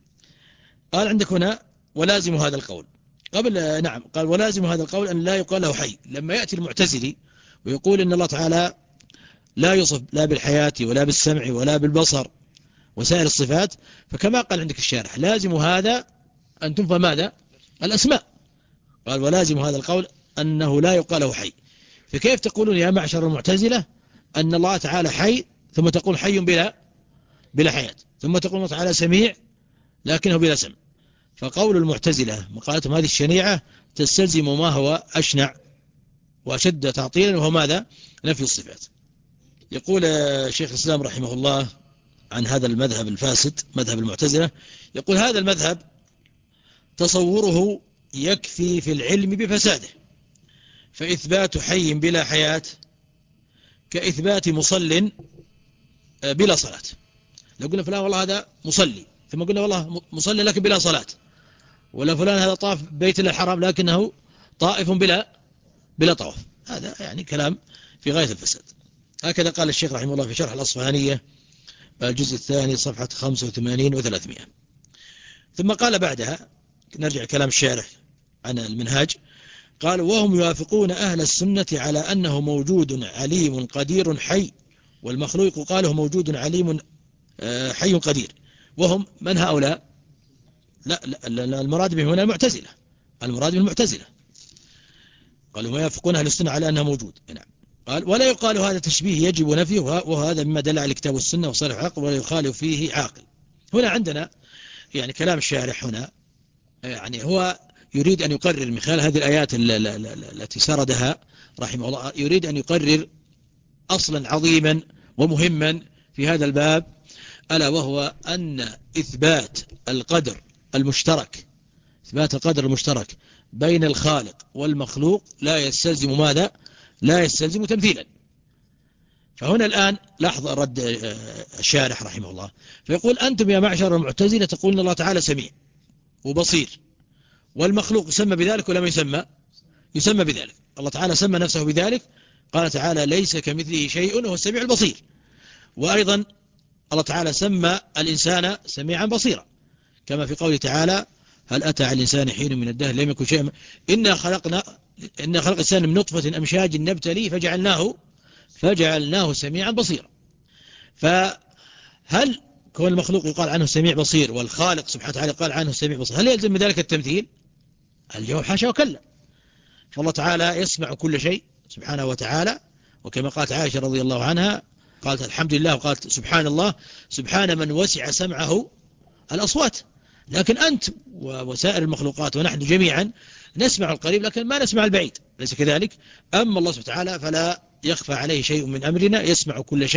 قال عندك هنا: ولازم هذا القول قبل نعم قال ولازم هذا القول أن لا يقال له حي. لما يأتي المعتزلي ويقول إن الله تعالى لا يوصف لا بالحياة ولا بالسمع ولا بالبصر وسائر الصفات، فكما قال عندك الشارح: لازم هذا أن تنفى ماذا؟ الأسماء. قال: ولازم هذا القول أنه لا يقال له حي. فكيف تقولون يا معشر المعتزلة أن الله تعالى حي، ثم تقول حي بلا بلا حياة، ثم تقول الله تعالى سميع لكنه بلا سمع؟ فقول المعتزلة مقالتهم هذه الشنيعة تستلزم ما هو أشنع وأشد تعطيلا، وهو ماذا؟ نفي الصفات. يقول شيخ الإسلام رحمه الله عن هذا المذهب الفاسد، مذهب المعتزلة، يقول: هذا المذهب تصوره يكفي في العلم بفساده، فإثبات حي بلا حياة كإثبات مصل بلا صلاة. لو قلنا فلان والله هذا مصلي، ثم قلنا والله مصلي لكن بلا صلاة، ولا فلان هذا طاف بيت الله الحرام لكنه طائف بلا بلا طواف، هذا يعني كلام في غاية الفساد. هكذا قال الشيخ رحمه الله في شرح الأصفهانية الجزء الثاني صفحة خمسة وثمانين وثلاثمائة. ثم قال بعدها، نرجع كلام الشارح عن المنهاج، قال: وهم يوافقون أهل السنة على أنه موجود عليم قدير حي، والمخلوق قاله موجود عليم حي قدير. وهم من هؤلاء؟ لا, لا المراد بهم هنا المعتزلة، المراد بهم المعتزلة. قالوا ما يوافقون أهل السنة على أنه موجود. نعم. قال: ولا يقال هذا تشبيه يجب نفيه، وهذا مما دل على الكتاب والسنة وصالح العقل، ولا يخالف فيه عاقل. هنا عندنا يعني كلام الشارح هنا، يعني هو يريد أن يقرر من خلال هذه الآيات التي سردها رحمه الله، يريد أن يقرر أصلا عظيما ومهما في هذا الباب، ألا وهو أن إثبات القدر المشترك إثبات القدر المشترك بين الخالق والمخلوق لا يستلزم ماذا؟ لا يستلزم تمثيلا. فهنا الآن لاحظ رد الشارح رحمه الله، فيقول: أنتم يا معشر المعتزلة تقولون الله تعالى سميع وبصير، والمخلوق يسمى بذلك ولا ما يسمى؟ يسمى بذلك. الله تعالى سمى نفسه بذلك، قال تعالى: ليس كمثله شيء وهو السميع البصير. وأيضا الله تعالى سمى الإنسان سميعا بصيرا، كما في قوله تعالى: هل أتى على الإنسان حين من الدهر لم يكن شيئا، إنا خلقنا إنا خلق الإنسان من نطفة أمشاج نبتليه فجعلناه فجعلناه سميعا بصيرا. فهل كون المخلوق يقال عنه سميع بصير والخالق سبحانه وتعالى قال عنه سميع بصير، هل يلزم من ذلك التمثيل؟ الجواب حاشا وكلا. فالله تعالى يسمع كل شيء سبحانه وتعالى، وكما قالت عائشة رضي الله عنها، قالت الحمد لله وقالت سبحان الله، سبحان من وسع سمعه الأصوات. لكن أنت وسائر المخلوقات ونحن جميعا نسمع القريب لكن ما نسمع البعيد، ليس كذلك؟ أما الله سبحانه وتعالى فلا يخفى عليه شيء من أمرنا، يسمع كل شيء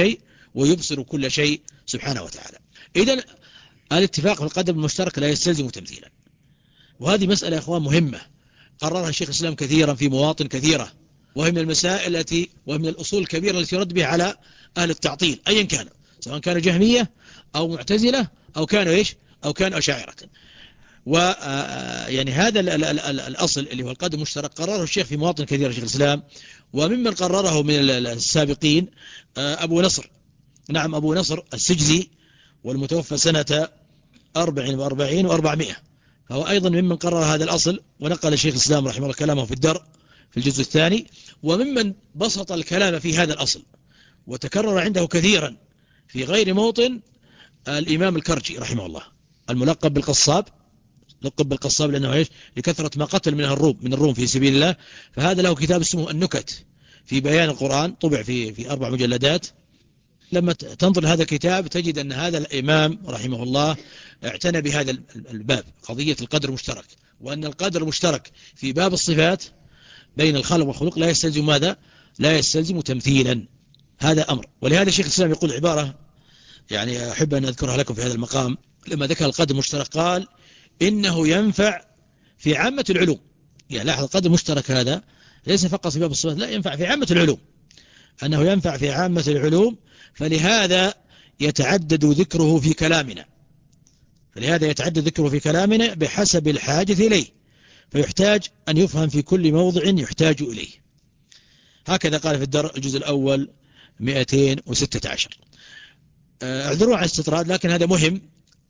ويبصر كل شيء سبحانه وتعالى. إذن الاتفاق في القدر المشترك لا يستلزم تمثيلا، وهذه مسألة يا إخوان مهمة قررها الشيخ الإسلام كثيرا في مواطن كثيرة، وهي من المسائل التي ومن الأصول الكبيرة التي يرد بها على أهل التعطيل أيا كان، سواء كان جهمية أو معتزلة أو كانوا إيش أو كانوا أشاعرة. ويعني هذا الأصل اللي هو القدر المشترك قرره الشيخ في مواطن كثيرة شيخ الإسلام، وممن قرره من السابقين أبو نصر، نعم أبو نصر السجزي، والمتوفى سنة أربع وأربعين وأربعمائة، فهو أيضا ممن قرر هذا الأصل، ونقل الشيخ الإسلام رحمه الله كلامه في الدر في الجزء الثاني. وممن بسط الكلام في هذا الأصل وتكرر عنده كثيرا في غير موطن الإمام الكرجي رحمه الله، الملقب بالقصاب، لقب بالقصاب لأنه إيش لكثرة ما قتل من الروم من الروم في سبيل الله. فهذا له كتاب اسمه النكت في بيان القرآن، طبع في في أربع مجلدات. لما تنظر هذا الكتاب تجد أن هذا الإمام رحمه الله اعتنى بهذا الباب، قضية القدر المشترك، وأن القدر المشترك في باب الصفات بين الخالق والخلق لا يستلزم ماذا؟ لا يستلزم تمثيلا، هذا أمر. ولهذا الشيخ الإسلام يقول عبارة يعني أحب أن أذكرها لكم في هذا المقام، لما ذكر القدر المشترك قال إنه ينفع في عامة العلوم. يعني لاحظ القدر المشترك هذا ليس فقط في باب الصفات، لا، ينفع في عامة العلوم، أنه ينفع في عامة العلوم، فلهذا يتعدد ذكره في كلامنا فلهذا يتعدد ذكره في كلامنا بحسب الحاجة إليه، فيحتاج أن يفهم في كل موضع يحتاج إليه. هكذا قال في الدر الجزء الأول مئتين وستة عشر. اعذروا عن الاستطراد، لكن هذا مهم،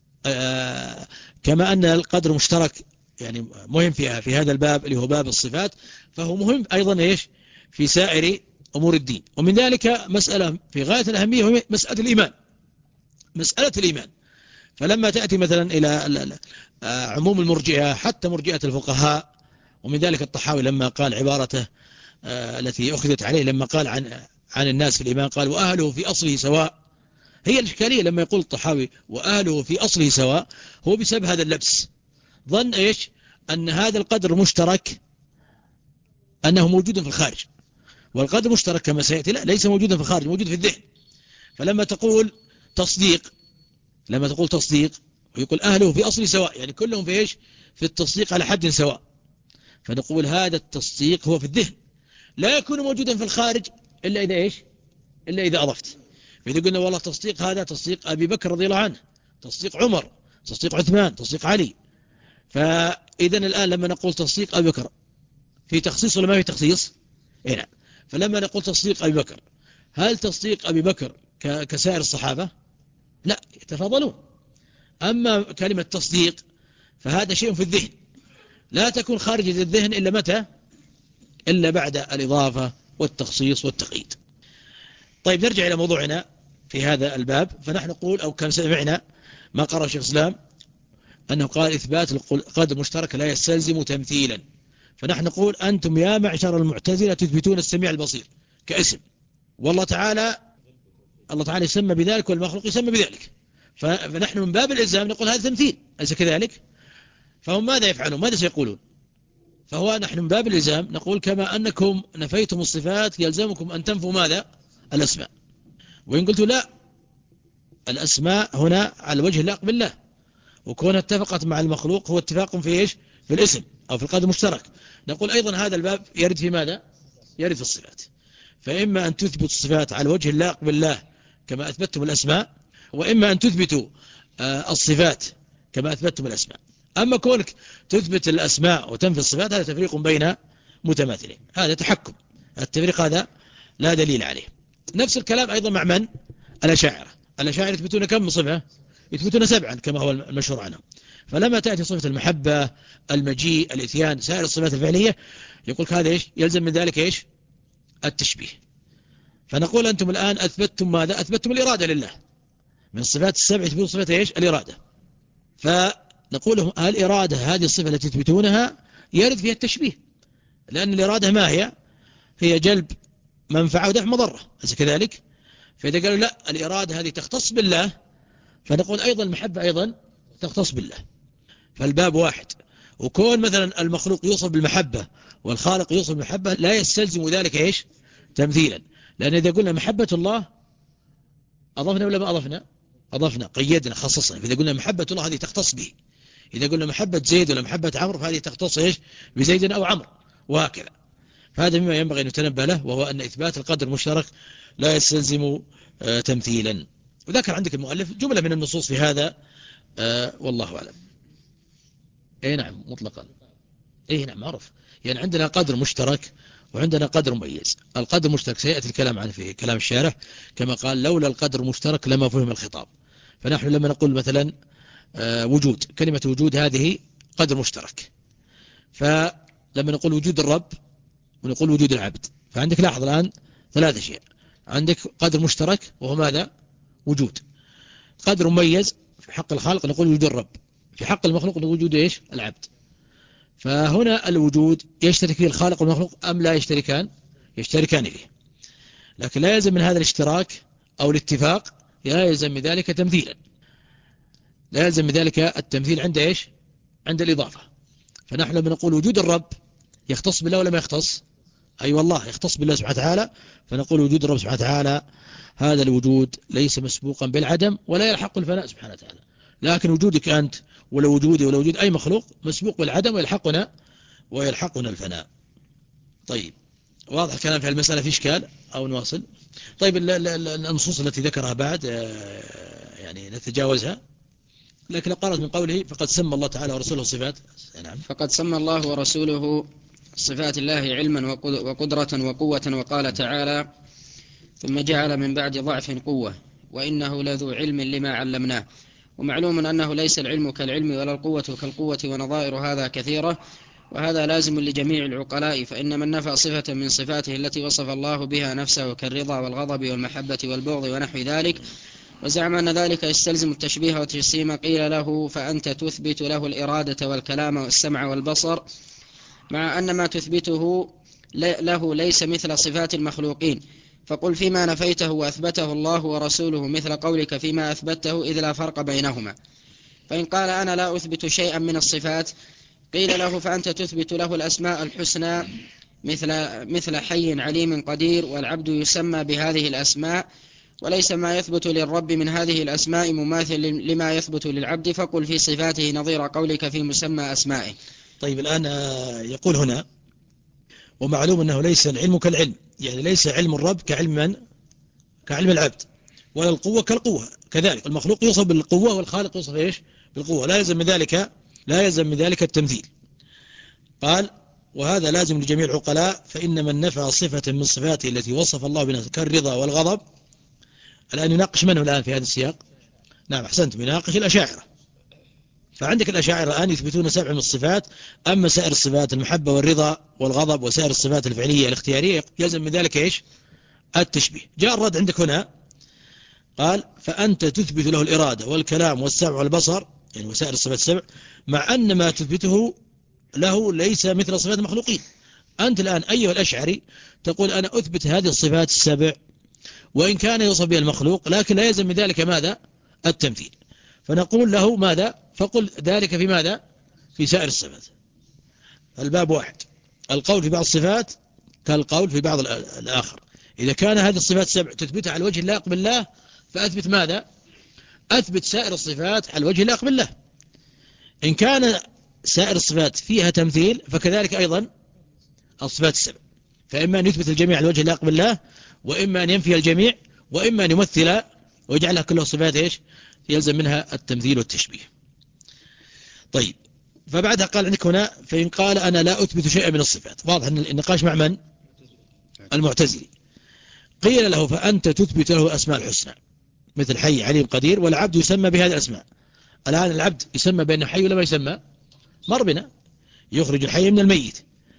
كما أن القدر مشترك يعني مهم في في هذا الباب اللي هو باب الصفات، فهو مهم أيضا إيش في سائر أمور الدين. ومن ذلك مسألة في غاية الأهمية وهي مسألة الإيمان مسألة الإيمان فلما تأتي مثلا إلى عموم المرجئة، حتى مرجئة الفقهاء، ومن ذلك الطحاوي لما قال عبارته التي أخذت عليه لما قال عن عن الناس في الإيمان قال وأهله في أصله سواء. هي الإشكالية لما يقول الطحاوي وأهله في أصله سواء، هو بسبب هذا اللبس، ظن إيش أن هذا القدر مشترك أنه موجود في الخارج، والقدر مشترك كما سيأتي لا ليس موجودا في الخارج، موجود في الذهن. فلما تقول تصديق لما تقول تصديق ويقول أهله في أصل سواء، يعني كلهم في إيش في التصديق على حد سواء، فنقول هذا التصديق هو في الذهن، لا يكون موجودا في الخارج إلا إذا إيش إلا إذا أضفت. فإذا قلنا والله تصديق هذا تصديق أبي بكر رضي الله عنه، تصديق عمر، تصديق عثمان، تصديق علي، فإذا الآن لما نقول تصديق أبي بكر في تخصيص ولا ما في تخصيص؟ هنا فلما نقول تصديق أبي بكر، هل تصديق أبي بكر كسائر الصحابة؟ لا، يتفاضلون. أما كلمة تصديق فهذا شيء في الذهن، لا تكون خارج الذهن إلا متى؟ إلا بعد الإضافة والتخصيص والتقييد. طيب نرجع إلى موضوعنا في هذا الباب. فنحن نقول أو كان سمعنا ما قرأ شيخ الإسلام أنه قال إثبات القدر المشترك لا يستلزم تمثيلا. فنحن نقول أنتم يا معشر المعتزلة تثبتون السميع البصير كاسم، والله تعالى الله تعالى يسمى بذلك والمخلوق يسمى بذلك، فنحن من باب الإلزام نقول هذا تمثيل، أليس كذلك؟ فهم ماذا يفعلون؟ ماذا سيقولون؟ فهو نحن من باب الإلزام نقول كما أنكم نفيتم الصفات يلزمكم أن تنفوا ماذا؟ الأسماء. وإن قلت لا، الأسماء هنا على وجه اللائق بالله، وكونها اتفقت مع المخلوق هو اتفاق في إيش؟ في الاسم أو في القدر المشترك. نقول أيضا هذا الباب يرد في ماذا؟ يرد في الصفات. فإما أن تثبت الصفات على وجه اللائق بالله كما أثبتتم الأسماء، وإما أن تثبتوا الصفات كما أثبتتم الأسماء. أما كونك تثبت الأسماء وتنفي الصفات هذا تفريق بين متماثلين، هذا تحكم، التفريق هذا لا دليل عليه. نفس الكلام أيضا مع من؟ الأشاعرة. الأشاعرة يثبتون كم صفة؟ يثبتون سبعا كما هو المشهور عنهم. فلما تأتي صفة المحبة، المجيء، الإتيان، سائر الصفات الفعلية، يقول هذا إيش؟ يلزم من ذلك إيش؟ التشبيه. فنقول أنتم الآن أثبتتم ماذا؟ أثبتتم الإرادة لله. من الصفات السبع يثبتون صفة إيش؟ الإرادة. فنقول لهم الإرادة هذه الصفة التي تثبتونها يرد فيها التشبيه، لأن الإرادة ما هي؟ هي جلب منفعة ودفع مضرة، أليس كذلك؟ فإذا قالوا لا الإرادة هذه تختص بالله، فنقول أيضا المحبة أيضا تختص بالله. فالباب واحد. وكون مثلا المخلوق يوصف بالمحبة والخالق يوصف بالمحبة لا يستلزم ذلك إيش؟ تمثيلا. لأن إذا قلنا محبة الله أضفنا ولا ما أضفنا؟ أضفنا، قيدنا، خصصنا. فإذا قلنا محبة الله هذه تختص به، إذا قلنا محبة زيد ولا محبة عمرو فهذه تختص إيش؟ بزيد أو عمرو، وهكذا. فهذا مما ينبغي أن نتنبه له، وهو أن إثبات القدر المشترك لا يستلزم آه تمثيلا. وذكر عندك المؤلف جملة من النصوص في هذا، آه والله أعلم. أي نعم مطلقا، أي نعم معروف. يعني عندنا قدر مشترك وعندنا قدر مميز. القدر المشترك سيأتي الكلام عنه في كلام الشارح، كما قال لولا القدر المشترك لما فهم الخطاب. فنحن لما نقول مثلا آه وجود، كلمة وجود هذه قدر مشترك. فلما نقول وجود الرب ونقول وجود العبد، فعندك لاحظ الآن ثلاث أشياء. عندك قدر مشترك وهو ماذا؟ وجود. قدر مميز في حق الخالق نقول وجود الرب، في حق المخلوق نقول وجود إيش؟ العبد. فهنا الوجود يشترك فيه الخالق والمخلوق أم لا يشتركان؟ يشتركان فيه. لكن لا يلزم من هذا الاشتراك أو الاتفاق لا يلزم من ذلك تمثيلا، لا يلزم من ذلك التمثيل عند إيش؟ عند الإضافة. فنحن لما نقول وجود الرب يختص بالله ولا ما يختص؟ أي أيوة والله يختص بالله سبحانه وتعالى. فنقول وجود الرب سبحانه وتعالى هذا الوجود ليس مسبوقا بالعدم ولا يلحق الفناء سبحانه وتعالى. لكن وجودك أنت ولا وجودي ولا وجود أي مخلوق مسبوق بالعدم ويلحقنا ويلحقنا الفناء. طيب واضح الكلام في المسألة، في إشكال أو نواصل؟ طيب النصوص التي ذكرها بعد يعني نتجاوزها، لكن لو قالت من قوله فقد سمى الله تعالى ورسوله صفات. نعم. فقد سمى الله ورسوله صفات الله علما وقدرة وقوة، وقال تعالى ثم جعل من بعد ضعف قوة وإنه لذو علم لما علمناه. ومعلوم أنه ليس العلم كالعلم ولا القوة كالقوة، ونظائر هذا كثيرة، وهذا لازم لجميع العقلاء. فإن من نفى صفة من صفاته التي وصف الله بها نفسه كالرضا والغضب والمحبة والبغض ونحو ذلك، وزعم أن ذلك يستلزم التشبيه والتجسيم، قيل له فأنت تثبت له الإرادة والكلام والسمع والبصر، مع أن ما تثبته له ليس مثل صفات المخلوقين. فقل فيما نفيته وأثبته الله ورسوله مثل قولك فيما أثبته، إذ لا فرق بينهما. فإن قال أنا لا أثبت شيئا من الصفات، قيل له فأنت تثبت له الأسماء الحسنى مثل مثل حي عليم قدير، والعبد يسمى بهذه الأسماء، وليس ما يثبت للرب من هذه الأسماء مماثل لما يثبت للعبد. فقل في صفاته نظير قولك في مسمى أسمائه. طيب الآن يقول هنا ومعلوم أنه ليس العلم كالعلم، يعني ليس علم الرب كعلم من؟ كعلم العبد، ولا القوة كالقوة كذلك. المخلوق يوصف بالقوة والخالق يوصف إيش؟ بالقوة. لا يلزم من ذلك لا يلزم من ذلك التمثيل. قال وهذا لازم لجميع العقلاء. فإن من نفى صفة من صفاته التي وصف الله بنفسه كالرضا والغضب. الآن يناقش منه الآن في هذا السياق؟ نعم أحسنت، يناقش الأشاعرة. فعندك الأشاعرة الآن يثبتون سبع من الصفات، أما سائر الصفات المحبة والرضا والغضب وسائر الصفات الفعلية الاختيارية يلزم من ذلك إيش؟ التشبيه. جاء الرد عندك هنا قال فأنت تثبت له الإرادة والكلام والسمع والبصر، يعني وسائر الصفات السبع، مع أن ما تثبته له ليس مثل صفات المخلوقين. أنت الآن أيها الأشعري تقول أنا أثبت هذه الصفات السبع وإن كان يوصف بها المخلوق، لكن لا يلزم من ذلك ماذا؟ التمثيل. فنقول له ماذا؟ فقل ذلك في ماذا؟ في سائر الصفات. الباب واحد، القول في بعض الصفات كالقول في بعض الآخر. إذا كان هذه الصفات السبع تثبتها على الوجه اللائق بالله فأثبت ماذا؟ أثبت سائر الصفات على الوجه اللائق بالله. إن كان سائر الصفات فيها تمثيل فكذلك أيضا الصفات السبع. فإما أن يثبت الجميع على الوجه اللائق بالله، وإما أن ينفي الجميع، وإما أن يمثل ويجعلها كلها صفات إيش؟ يلزم منها التمثيل والتشبيه. طيب فبعدها قال عندك هنا فإن قال أنا لا أثبت شيئا من الصفات. واضح أن النقاش مع من؟ المعتزلي. قيل له فأنت تثبت له الأسماء الحسنى مثل حي عليم قدير، والعبد يسمى بهذه الأسماء. الآن العبد يسمى بأنه حي ولا ما يسمى؟ مر بنا، يخرج الحي من الميت.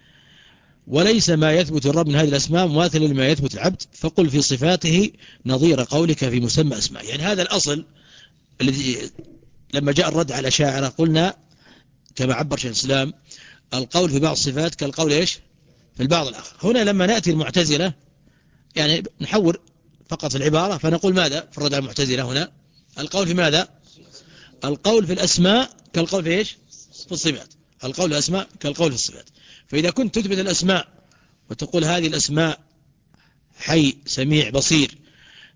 وليس ما يثبت الرب من هذه الأسماء مماثلا لما يثبت العبد. فقل في صفاته نظير قولك في مسمى أسماء. يعني هذا الأصل الذي لما جاء الرد على الأشاعرة قلنا كما عبر شيخ الإسلام القول في بعض الصفات كالقول إيش؟ في البعض الآخر. هنا لما نأتي المعتزلة يعني نحور فقط في العبارة فنقول ماذا في الرد على المعتزلة هنا؟ القول في ماذا؟ القول في الأسماء كالقول في إيش؟ في الصفات. القول في الأسماء كالقول في الصفات. فإذا كنت تثبت الأسماء وتقول هذه الأسماء حي سميع بصير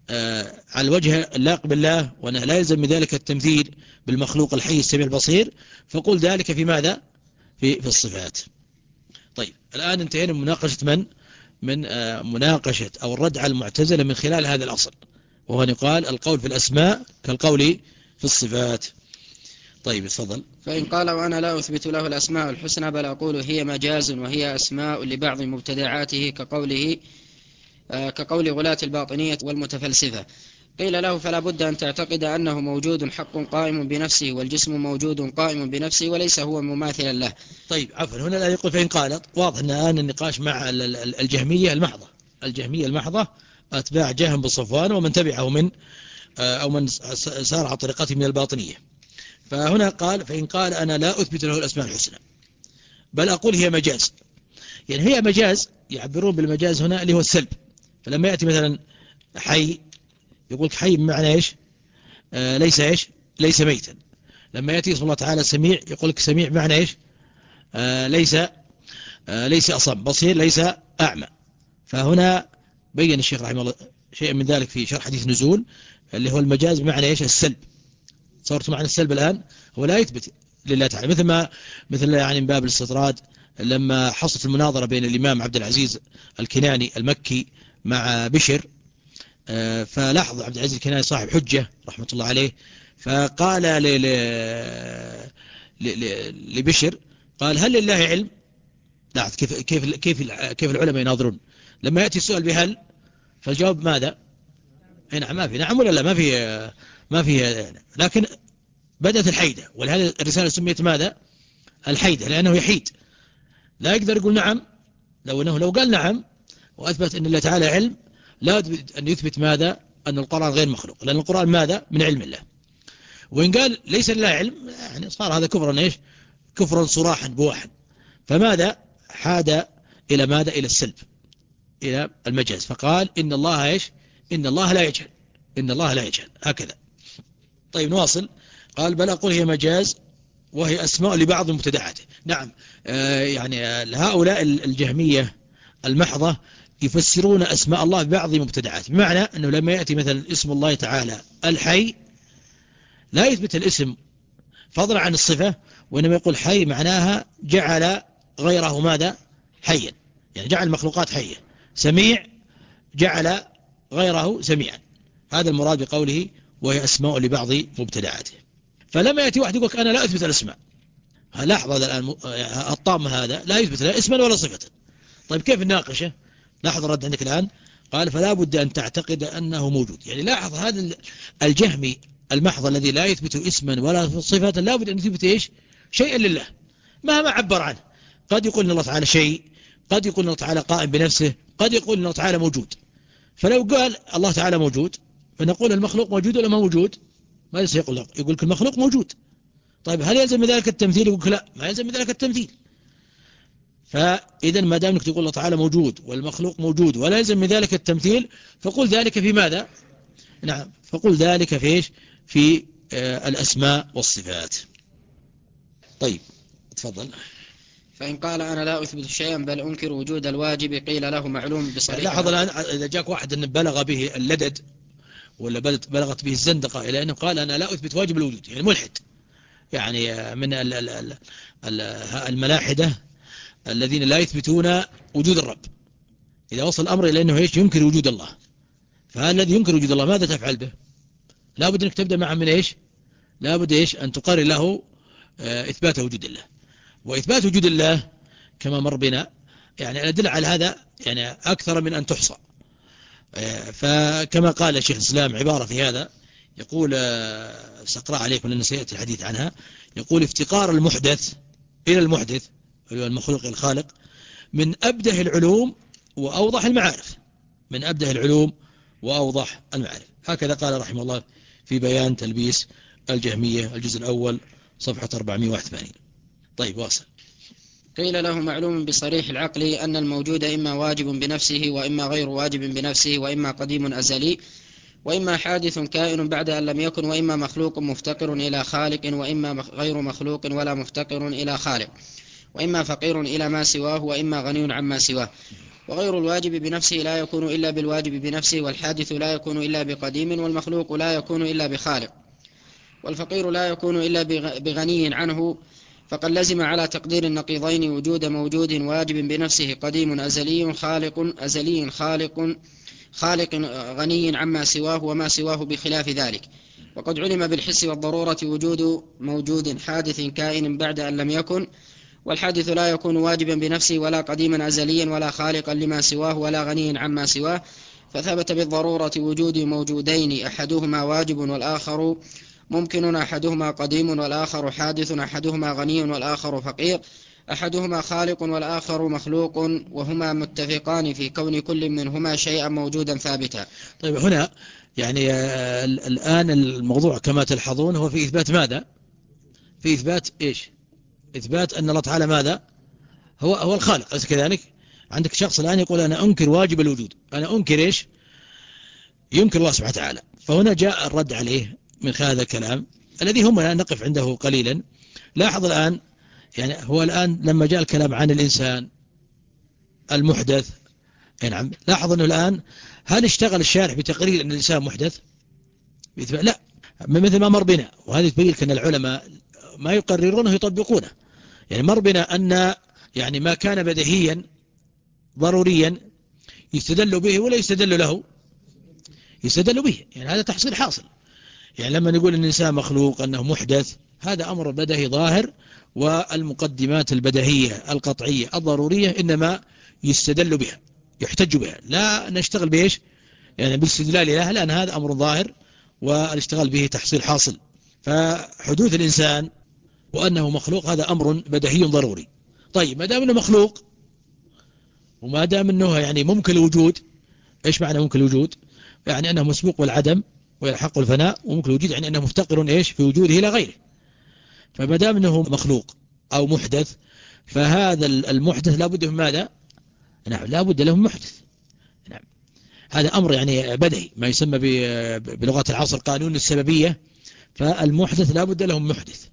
على الوجه اللائق بالله، وأنه لا يلزم من ذلك التمثيل بالمخلوق الحي السميع البصير، فقل ذلك في ماذا؟ في, في الصفات. طيب الآن انتهينا من مناقشة من؟ من مناقشة أو الرد على المعتزلة من خلال هذا الأصل، وهو أن يقال القول في الأسماء كالقول في الصفات. طيب تفضل. فإن قال وأنا لا أثبت له الأسماء الحسنى بل أقول هي مجاز وهي أسماء لبعض مبتدعاته كقوله آه كقول غلاة الباطنية والمتفلسفة، قيل له فلا بد أن تعتقد أنه موجود حق قائم بنفسه، والجسم موجود قائم بنفسه وليس هو مماثلا له. طيب عفوا، هنا لا يقول فإن قالت، واضح أن الآن النقاش مع الجهمية المحضة، الجهمية المحضة أتباع جهم بصفوان ومن تبعه من أو من سار على طريقته من الباطنية. فهنا قال فإن قال أنا لا أثبت له الأسماء الحسنى بل أقول هي مجاز، يعني هي مجاز، يعبرون بالمجاز هنا اللي هو السلب. فلما يأتي مثلا حي يقول حي بمعنى إيش؟ آه ليس إيش؟ ليس ميتا. لما يأتي اسم الله تعالى سميع يقول لك سميع بمعنى إيش؟ آه ليس آه ليس أصم، بصير ليس أعمى. فهنا بين الشيخ رحمه الله شيء من ذلك في شرح حديث نزول اللي هو المجاز بمعنى إيش؟ السلب. صارت معنى السلب الآن هو لا يثبت لله تعالى، مثل ما مثل يعني من باب الاستطراد لما حصلت المناظرة بين الإمام عبد العزيز الكناني المكي مع بشر، فلاحظ عبد العزيز الكناني صاحب حجة رحمة الله عليه، فقال لبشر قال هل لله علم؟ لاحظ كيف كيف كيف كيف العلماء يناظرون لما يأتي السؤال بهل، فالجواب ماذا؟ نعم ما في، نعم ولا لا، ما في ما في، لكن بدأت الحيدة، ولهذا الرسالة سميت ماذا؟ الحيدة، لأنه يحيد، لا يقدر يقول نعم. لو أنه لو قال نعم وأثبت أن الله تعالى علم لا أن يثبت ماذا؟ أن القرآن غير مخلوق، لأن القرآن ماذا؟ من علم الله. وإن قال ليس لله علم يعني صار هذا كفرا إيش؟ كفرا صراحا بواحا. فماذا؟ حاد إلى ماذا؟ إلى السلب، إلى المجاز، فقال إن الله إيش؟ إن الله لا يجهل، إن الله لا يجهل، هكذا. طيب نواصل. قال بل أقول هي مجاز وهي أسماء لبعض المبتدعات. نعم آه يعني هؤلاء الجهمية المحضة يفسرون أسماء الله ببعض مبتدعات، بمعنى أنه لما يأتي مثلا اسم الله تعالى الحي لا يثبت الاسم فضلا عن الصفة، وإنما يقول حي معناها جعل غيره ماذا؟ حيا، يعني جعل المخلوقات حية. سميع جعل غيره سميعا، هذا المراد بقوله وهي أسماء لبعض مبتدعاته. فلما يأتي واحد يقول أنا لا أثبت الأسماء، لاحظ هذا الآن الطام هذا لا يثبت لا اسما ولا صفة. طيب كيف نناقشه؟ لاحظ الرد عندك الآن. قال فلا بد أن تعتقد أنه موجود. يعني لاحظ هذا الجهمي المحض الذي لا يثبت اسما ولا صفة لا بد أن يثبت إيش؟ شيئا لله مهما عبر عنه. قد يقول إن الله تعالى شيء، قد يقول إن الله تعالى قائم بنفسه، قد يقول إن الله تعالى موجود. فلو قال الله تعالى موجود فنقول المخلوق موجود ولا ما موجود؟ ماذا سيقول لك؟ يقول لك المخلوق موجود. طيب هل يلزم من ذلك التمثيل؟ يقول لا، ما يلزم من ذلك التمثيل. فإذا ما دام انك تقول الله تعالى موجود والمخلوق موجود ولا يلزم من ذلك التمثيل، فقل ذلك في ماذا؟ نعم، فقل ذلك في ايش؟ في آه الأسماء والصفات. طيب تفضل. فإن قال أنا لا أثبت شيئا بل أنكر وجود الواجب قيل له معلوم بصريح. لاحظ الآن إذا جاك واحد أن بلغ به اللدد ولا بلغت به الزندقة إلى أنه قال أنا لا أثبت واجب الوجود، يعني ملحد، يعني من الملاحدة الذين لا يثبتون وجود الرب. إذا وصل الأمر إلى أنه إيش؟ ينكر وجود الله. فهذا الذي ينكر وجود الله ماذا تفعل به؟ لا بد أنك تبدأ معه من إيش؟ لا بد إيش؟ أن تقرر له إثبات وجود الله. وإثبات وجود الله كما مر بنا يعني الأدلة على هذا يعني أكثر من أن تحصى. فكما قال الشيخ الإسلام عبارة في هذا يقول سأقرأ عليكم لأن سيأتي الحديث عنها. يقول افتقار المحدث إلى المحدث المخلوق الخالق من أبده العلوم وأوضح المعارف، من أبده العلوم وأوضح المعارف. هكذا قال رحمه الله في بيان تلبيس الجهمية الجزء الأول صفحة أربعمائة وواحد وثمانين. طيب واصل. قيل له معلوم بصريح العقل أن الموجود إما واجب بنفسه وإما غير واجب بنفسه، وإما قديم أزلي وإما حادث كائن بعد أن لم يكن، وإما مخلوق مفتقر إلى خالق وإما غير مخلوق ولا مفتقر إلى خالق، وإما فقير إلى ما سواه وإما غني عما سواه. وغير الواجب بنفسه لا يكون إلا بالواجب بنفسه، والحادث لا يكون إلا بقديم، والمخلوق لا يكون إلا بخالق، والفقير لا يكون إلا بغني عنه. فقد لزم على تقدير النقيضين وجود موجود واجب بنفسه قديم أزلي خالق أزلي خالق خالق غني عما سواه، وما سواه بخلاف ذلك. وقد علم بالحس والضرورة وجود موجود حادث كائن بعد أن لم يكن، والحادث لا يكون واجبا بنفسه ولا قديما أزليا ولا خالقا لما سواه ولا غنيا عما سواه. فثبت بالضرورة وجود موجودين أحدهما واجب والآخر ممكن، أحدهما قديم والآخر حادث، أحدهما غني والآخر فقير، أحدهما خالق والآخر مخلوق، وهما متفقان في كون كل منهما شيئا موجودا ثابتا. طيب هنا يعني الآن الموضوع كما تلحظون هو في إثبات ماذا؟ في إثبات إيش؟ إثبات أن الله تعالى ماذا؟ هو هو الخالق، أليس كذلك؟ عندك شخص الآن يقول أنا أنكر واجب الوجود، أنا أنكر إيش؟ ينكر الله سبحانه وتعالى. فهنا جاء الرد عليه من هذا الكلام الذي هم الآن نقف عنده قليلا. لاحظ الآن يعني هو الآن لما جاء الكلام عن الإنسان المحدث، نعم، لاحظ أنه الآن هل اشتغل الشارح بتقرير أن الإنسان محدث؟ لا، مثل ما مر بنا، وهذه تبين أن العلماء ما يقررونه يطبقونه. يعني مر بنا أن يعني ما كان بديهيا ضروريا يستدل به ولا يستدل له، يستدل به، يعني هذا تحصيل حاصل. يعني لما نقول أن الإنسان مخلوق أنه محدث، هذا أمر بديهي ظاهر، والمقدمات البديهية القطعية الضرورية إنما يستدل بها يحتج بها، لا نشتغل بإيش يعني بالاستدلال لها، لأن هذا أمر ظاهر والاشتغال به تحصيل حاصل. فحدوث الإنسان وأنه مخلوق هذا أمر بديهي ضروري. طيب ما دام أنه مخلوق وما دام أنه يعني ممكن الوجود، إيش معنى ممكن الوجود؟ يعني أنه مسبوق بالعدم ويلحق الفناء، وممكن الوجود يعني أنه مفتقر إيش في وجوده إلى غيره. فما دام أنه مخلوق أو محدث، فهذا المحدث لا بد من ماذا؟ نعم، لا بد له من محدث. نعم، هذا أمر يعني بديهي، ما يسمى بلغة العصر قانون السببية. فالمحدث لا بد له من محدث.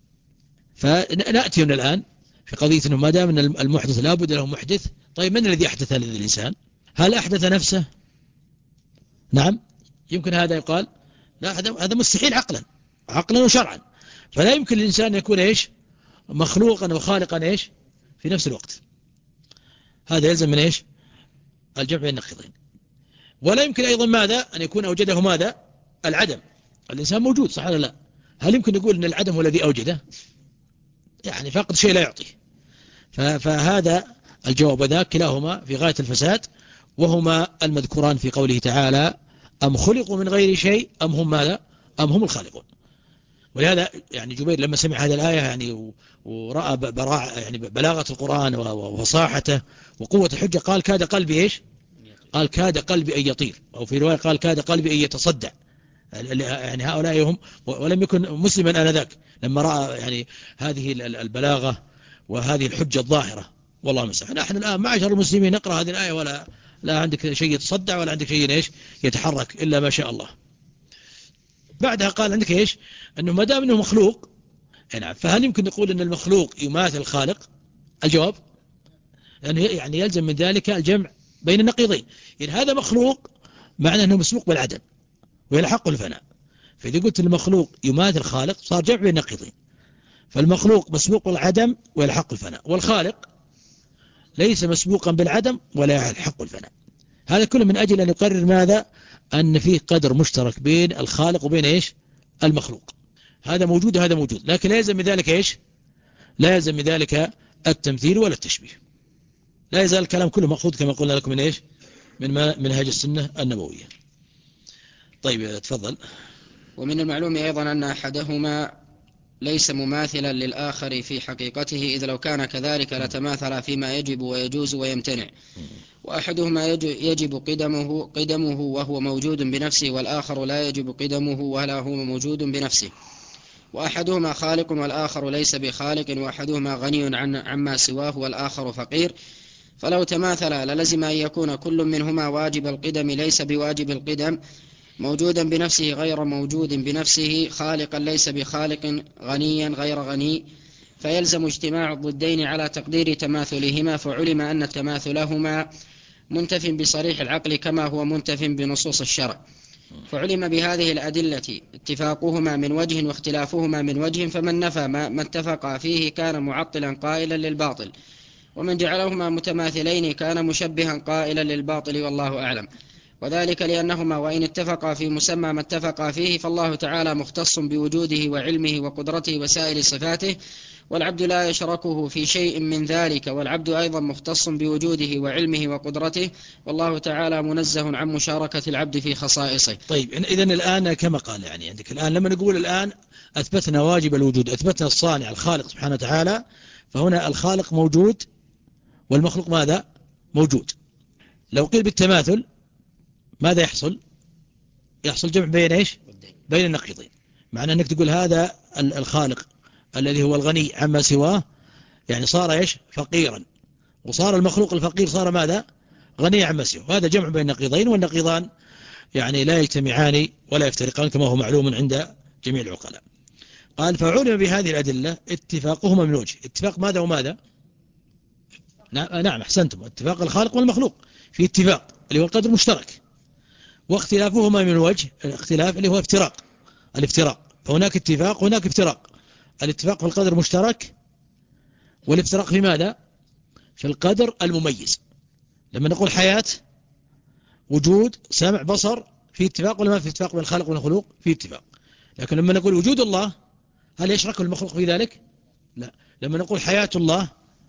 فنأتي هنا الآن في قضية أنه ما دام أن المحدث لا بد له محدث. طيب من الذي أحدث هذا الإنسان؟ هل أحدث نفسه؟ نعم، يمكن هذا يقال لا، هذا مستحيل عقلا عقلا وشرعا. فلا يمكن الإنسان أن يكون إيش مخلوقا وخالقا إيش في نفس الوقت. هذا يلزم من إيش الجمع بين النقيضين. ولا يمكن أيضا ماذا أن يكون أوجده ماذا العدم. الإنسان موجود صح ولا لا؟ هل يمكن نقول أن العدم هو الذي أوجده؟ يعني فقد شيء لا يعطي. فهذا الجواب وذاك كلاهما في غاية الفساد، وهما المذكوران في قوله تعالى أم خلقوا من غير شيء أم هم ماذا أم هم الخالقون. ولهذا يعني جبير لما سمع هذه الآية يعني ورأى براعة يعني بلاغة القرآن وفصاحته وقوة الحجة، قال كاد قلبي إيش؟ قال كاد قلبي أن يطير، أو في رواية قال كاد قلبي أن يتصدع. يعني هؤلاء هم، ولم يكن مسلما آنذاك لما رأى يعني هذه البلاغة وهذه الحجة الظاهرة. والله مسح. نحن الآن معشر المسلمين نقرأ هذه الآية ولا لا عندك شيء يتصدع ولا عندك شيء إيش يتحرك إلا ما شاء الله. بعدها قال عندك إيش أنه ما دام أنه مخلوق، نعم، فهل يمكن نقول أن المخلوق يماثل الخالق؟ الجواب لأنه يعني يلزم من ذلك الجمع بين النقيضين. يعني هذا مخلوق معنى أنه مسبوق بالعدم ويلحق الفناء. فإذا قلت المخلوق يماثل الخالق صار جمع بين النقيضين. فالمخلوق مسبوق بالعدم ويلحق الفناء، والخالق ليس مسبوقا بالعدم ولا يلحق الفناء. هذا كله من أجل أن يقرر ماذا؟ أن فيه قدر مشترك بين الخالق وبين إيش المخلوق. هذا موجود وهذا موجود، لكن لا يلزم من ذلك إيش؟ لا يلزم من ذلك التمثيل ولا التشبيه. لا يزال الكلام كله مأخوذ كما قلنا لكم من إيش؟ من منهج السنة النبوية. طيب تفضل. ومن المعلوم أيضا أن أحدهما ليس مماثلا للآخر في حقيقته، إذ لو كان كذلك لتماثل فيما يجب ويجوز ويمتنع. وأحدهما يجب قدمه قدمه وهو موجود بنفسه، والآخر لا يجب قدمه ولا هو موجود بنفسه. وأحدهما خالق والآخر ليس بخالق، وأحدهما غني عن عما سواه والآخر فقير. فلو تماثل للزم أن يكون كل منهما واجب القدم ليس بواجب القدم، موجودا بنفسه غير موجود بنفسه، خالقا ليس بخالق، غنيا غير غني. فيلزم اجتماع الضدين على تقدير تماثلهما، فعلم أن تماثلهما منتف بصريح العقل كما هو منتف بنصوص الشرع. فعلم بهذه الأدلة اتفاقهما من وجه واختلافهما من وجه، فمن نفى ما اتفقا فيه كان معطلا قائلا للباطل، ومن جعلهما متماثلين كان مشبها قائلا للباطل، والله أعلم. وذلك لأنهما وإن اتفقا في مسمى ما اتفقا فيه فالله تعالى مختص بوجوده وعلمه وقدرته وسائر صفاته، والعبد لا يشركه في شيء من ذلك، والعبد أيضا مختص بوجوده وعلمه وقدرته، والله تعالى منزه عن مشاركة العبد في خصائصه. طيب إذن الآن كما قال يعني عندك الآن لما نقول الآن أثبتنا واجب الوجود، أثبتنا الصانع الخالق سبحانه وتعالى، فهنا الخالق موجود والمخلوق ماذا؟ موجود. لو قيل بالتماثل ماذا يحصل؟ يحصل جمع بين إيش؟ بين النقيضين. معنى أنك تقول هذا الخالق الذي هو الغني عما سواه يعني صار إيش؟ فقيرا، وصار المخلوق الفقير صار ماذا؟ غني عما سواه. هذا جمع بين النقيضين، والنقيضان يعني لا يجتمعان ولا يفترقان كما هو معلوم عند جميع العقلاء. قال فعلم بهذه الأدلة اتفاقهما من وجه. اتفاق ماذا وماذا؟ نعم أحسنتم، اتفاق الخالق والمخلوق في اتفاق اللي هو القدر المشترك، واختلافهما من وجه الاختلاف اللي هو افتراق الافتراق. فهناك اتفاق وهناك افتراق. الاتفاق في القدر المشترك، والافتراق في ماذا؟ في القدر المميز. لما نقول حياة، وجود، سمع، بصر، في اتفاق ولا ما في اتفاق بين الخالق والمخلوق؟ في اتفاق. لكن لما نقول وجود الله هل يشرك المخلوق في ذلك؟ لا. لما نقول حياة الله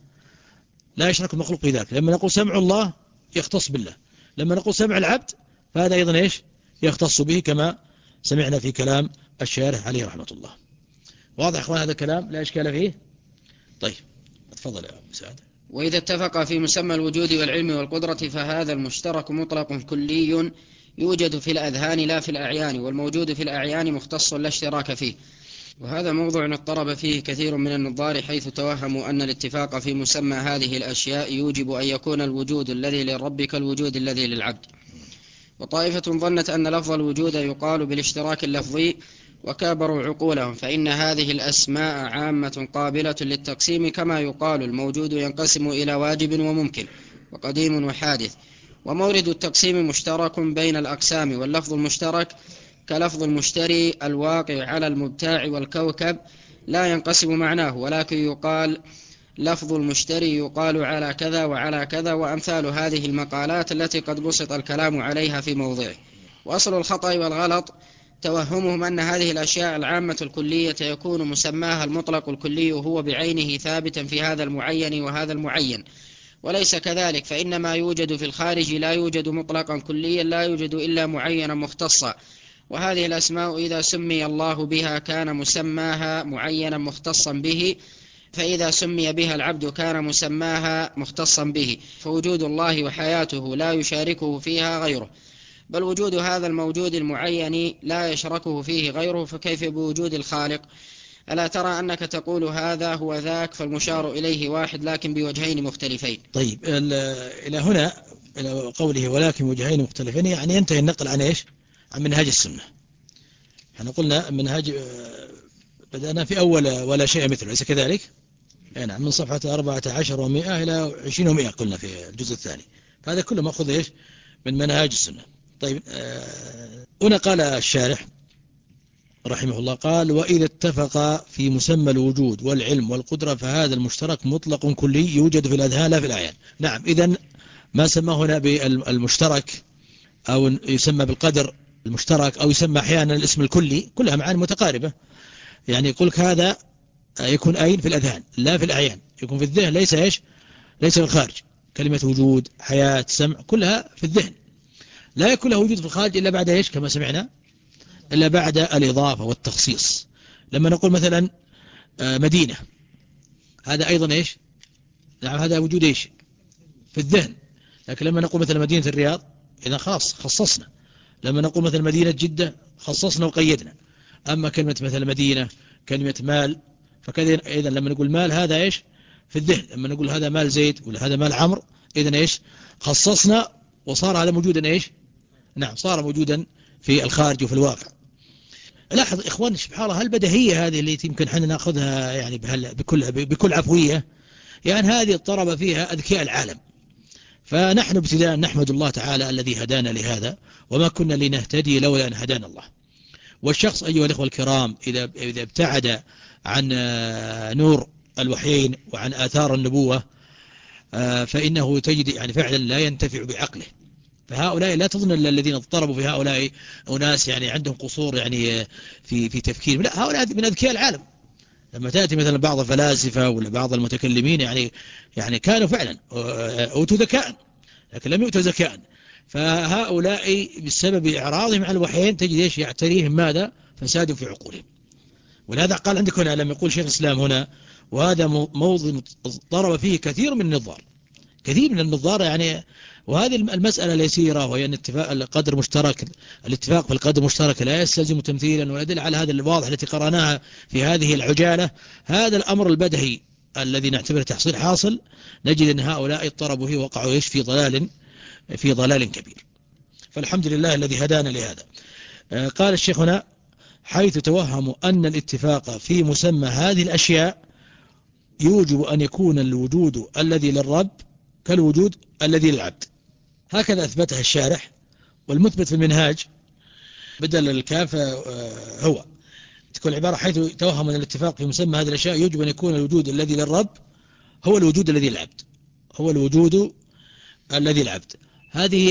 لا يشرك المخلوق في ذلك. لما نقول سمع الله يختص بالله. لما نقول سمع العبد فهذا أيضا إيش؟ يختص به، كما سمعنا في كلام الشارح عليه رحمة الله. واضح أخوان هذا الكلام لا إشكال فيه؟ طيب تفضل يا مساعد. وإذا اتفق في مسمى الوجود والعلم والقدرة فهذا المشترك مطلق كلي يوجد في الأذهان لا في الأعيان، والموجود في الأعيان مختص لا اشتراك فيه. وهذا موضوع اضطرب فيه كثير من النظار، حيث توهموا أن الاتفاق في مسمى هذه الأشياء يوجب أن يكون الوجود الذي للرب كالوجود الذي للعبد. وطائفة ظنت أن لفظ الوجود يقال بالاشتراك اللفظي وكابروا عقولهم، فإن هذه الأسماء عامة قابلة للتقسيم، كما يقال الموجود ينقسم إلى واجب وممكن وقديم وحادث. ومورد التقسيم مشترك بين الأقسام، واللفظ المشترك كلفظ المشتري الواقع على المبتاع والكوكب لا ينقسم معناه، ولكن يقال لفظ المشتري يقال على كذا وعلى كذا، وأمثال هذه المقالات التي قد بسط الكلام عليها في موضعه. وأصل الخطأ والغلط توهمهم أن هذه الأشياء العامة الكلية يكون مسماها المطلق الكلي هو بعينه ثابتا في هذا المعين وهذا المعين، وليس كذلك، فإن ما يوجد في الخارج لا يوجد مطلقا كليا، لا يوجد إلا معينا مختصا. وهذه الأسماء إذا سمي الله بها كان مسماها معينا مختصا به، فإذا سمي بها العبد كان مسماها مختصا به. فوجود الله وحياته لا يشاركه فيها غيره، بل وجود هذا الموجود المعين لا يشركه فيه غيره، فكيف بوجود الخالق؟ ألا ترى أنك تقول هذا هو ذاك، فالمشار إليه واحد لكن بوجهين مختلفين. طيب إلى هنا إلى قوله ولكن وجهين مختلفين، يعني ينتهي النقل عن إيش؟ عن منهاج السنة. احنا قلنا منهاج بدأنا في أول ولا شيء مثله، ليس كذلك؟ يعني من صفحة أربعة عشر ومئة إلى عشرين ومئة قلنا في الجزء الثاني، فهذا كله مأخذ إيش؟ من منهاج السنة. طيب هنا قال الشارح رحمه الله قال وإذا اتفق في مسمى الوجود والعلم والقدرة فهذا المشترك مطلق كلي يوجد في الأذهان لا في الأعيان. نعم، إذن ما سمى هنا بالمشترك أو يسمى بالقدر المشترك أو يسمى أحيانا الاسم الكلي، كلها معاني متقاربة. يعني يقول لك هذا يكون أين؟ في الأذهان لا في الأعيان، يكون في الذهن ليس إيش؟ ليس في الخارج. كلمة وجود، حياة، سمع كلها في الذهن، لا يكون له وجود في الخارج إلا بعد إيش؟ كما سمعنا إلا بعد الإضافة والتخصيص. لما نقول مثلا مدينة، هذا أيضا إيش؟ نعم هذا وجود إيش؟ في الذهن. لكن لما نقول مثلا مدينة الرياض إذا خاص خصصنا. لما نقول مثلا مدينة جدة خصصنا وقيدنا. أما كلمة مثلا مدينة، كلمة مال، فكذا إذا لما نقول مال هذا إيش؟ في الذهن. لما نقول هذا مال زيد ولا هذا مال عمرو، إذا إيش؟ خصصنا وصار هذا موجودا إيش؟ نعم صار موجودا في الخارج وفي الواقع. لاحظ إخواني سبحان الله هالبديهية هذه اللي يمكن حنا نأخذها يعني بكل بكل عفوية، يعني هذه اضطرب فيها أذكياء العالم. فنحن ابتداء نحمد الله تعالى الذي هدانا لهذا، وما كنا لنهتدي لولا أن هدانا الله. والشخص أيها الأخوة الكرام إذا إذا ابتعد عن نور الوحيين وعن آثار النبوة فإنه تجد يعني فعلا لا ينتفع بعقله. فهؤلاء لا تظن الذين اضطربوا في هؤلاء أناس يعني عندهم قصور يعني في في تفكير، لا، هؤلاء من أذكياء العالم. لما تأتي مثلا بعض الفلاسفة ولا بعض المتكلمين يعني يعني كانوا فعلا أوتوا ذكاء لكن لم يؤتوا ذكاء. فهؤلاء بسبب إعراضهم عن الوحيين تجد إيش يعتريهم ماذا؟ فساد في عقولهم. ولهذا قال عندك هنا لما يقول شيخ الإسلام هنا، وهذا موضع ضرب فيه كثير من النظار، كثير من النظار يعني. وهذه المسألة اليسيرة وهي أن اتفاق القدر مشترك، الاتفاق في القدر مشترك لا يستلزم تمثيلا، ويدل على هذا الواضح التي قرأناها في هذه العجالة. هذا الأمر البدهي الذي نعتبره تحصيل حاصل، نجد أن هؤلاء اضطربوا فيه وقعوا إيش في ضلال في ضلال كبير. فالحمد لله الذي هدانا لهذا. قال الشيخ هنا حيث توهموا أن الاتفاق في مسمى هذه الأشياء يوجب أن يكون الوجود الذي للرب كالوجود الذي للعبد. هكذا أثبتها الشارح. والمثبت في المنهاج بدل الكاف هو تكون العبارة حيث توهم أن الاتفاق في مسمى هذه الأشياء يوجب أن يكون الوجود الذي للرب هو الوجود الذي للعبد، هو الوجود الذي للعبد. هذه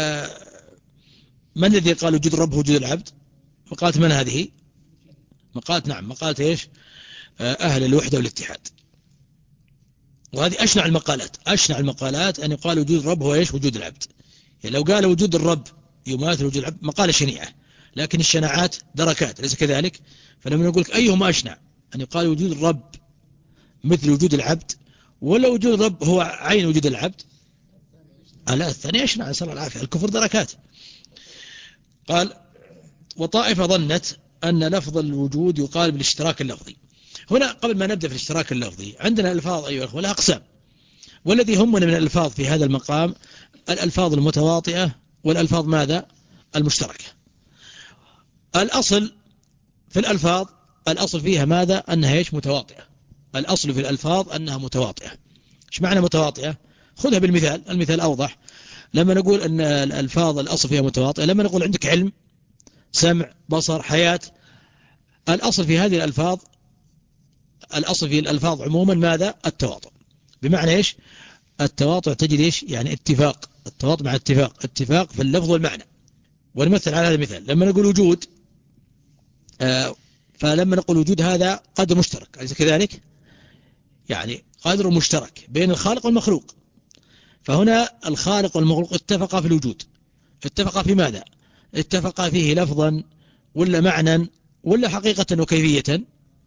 من الذي قال وجود الرب هو وجود العبد؟ مقالة من هذه؟ مقالة نعم مقالة إيش؟ أهل الوحدة والاتحاد. وهذه أشنع المقالات، أشنع المقالات أن يقال وجود الرب هو إيش؟ وجود العبد. يعني لو قال وجود الرب يماثل وجود العبد مقالة شنيعة، لكن الشناعات دركات، ليس كذلك؟ فلما نقول لك أيهما أشنع، أن يقال وجود الرب مثل وجود العبد، ولا وجود الرب هو عين وجود العبد؟ لا، الثاني أشنع، نسأل الله العافية. الكفر دركات. قال وطائفة ظنت أن لفظ الوجود يقال بالاشتراك اللفظي. هنا قبل ما نبدأ في الاشتراك اللفظي عندنا الألفاظ أيها الأخوة لها أقسام، والذي يهمنا من الألفاظ في هذا المقام الألفاظ المتواطئة والألفاظ ماذا؟ المشتركة. الأصل في الألفاظ الأصل فيها ماذا؟ أنها إيش؟ متواطئة. الأصل في الألفاظ أنها متواطئة. إيش معنى متواطئة؟ خذها بالمثال، المثال أوضح. لما نقول أن الألفاظ الأصل فيها متواطئة، لما نقول عندك علم، سمع، بصر، حياة، الأصل في هذه الألفاظ، الأصل في الألفاظ عموما ماذا؟ التواطؤ. بمعنى إيش؟ التواطؤ تجد إيش؟ يعني اتفاق، التواطؤ مع اتفاق، اتفاق في اللفظ والمعنى. ونمثل على هذا المثال، لما نقول وجود آه فلما نقول وجود هذا قدر مشترك، أليس كذلك؟ يعني قدر مشترك بين الخالق والمخلوق. فهنا الخالق والمخلوق اتفقا في الوجود. اتفقا في ماذا؟ اتفقا فيه لفظا ولا معنى ولا حقيقة وكيفية؟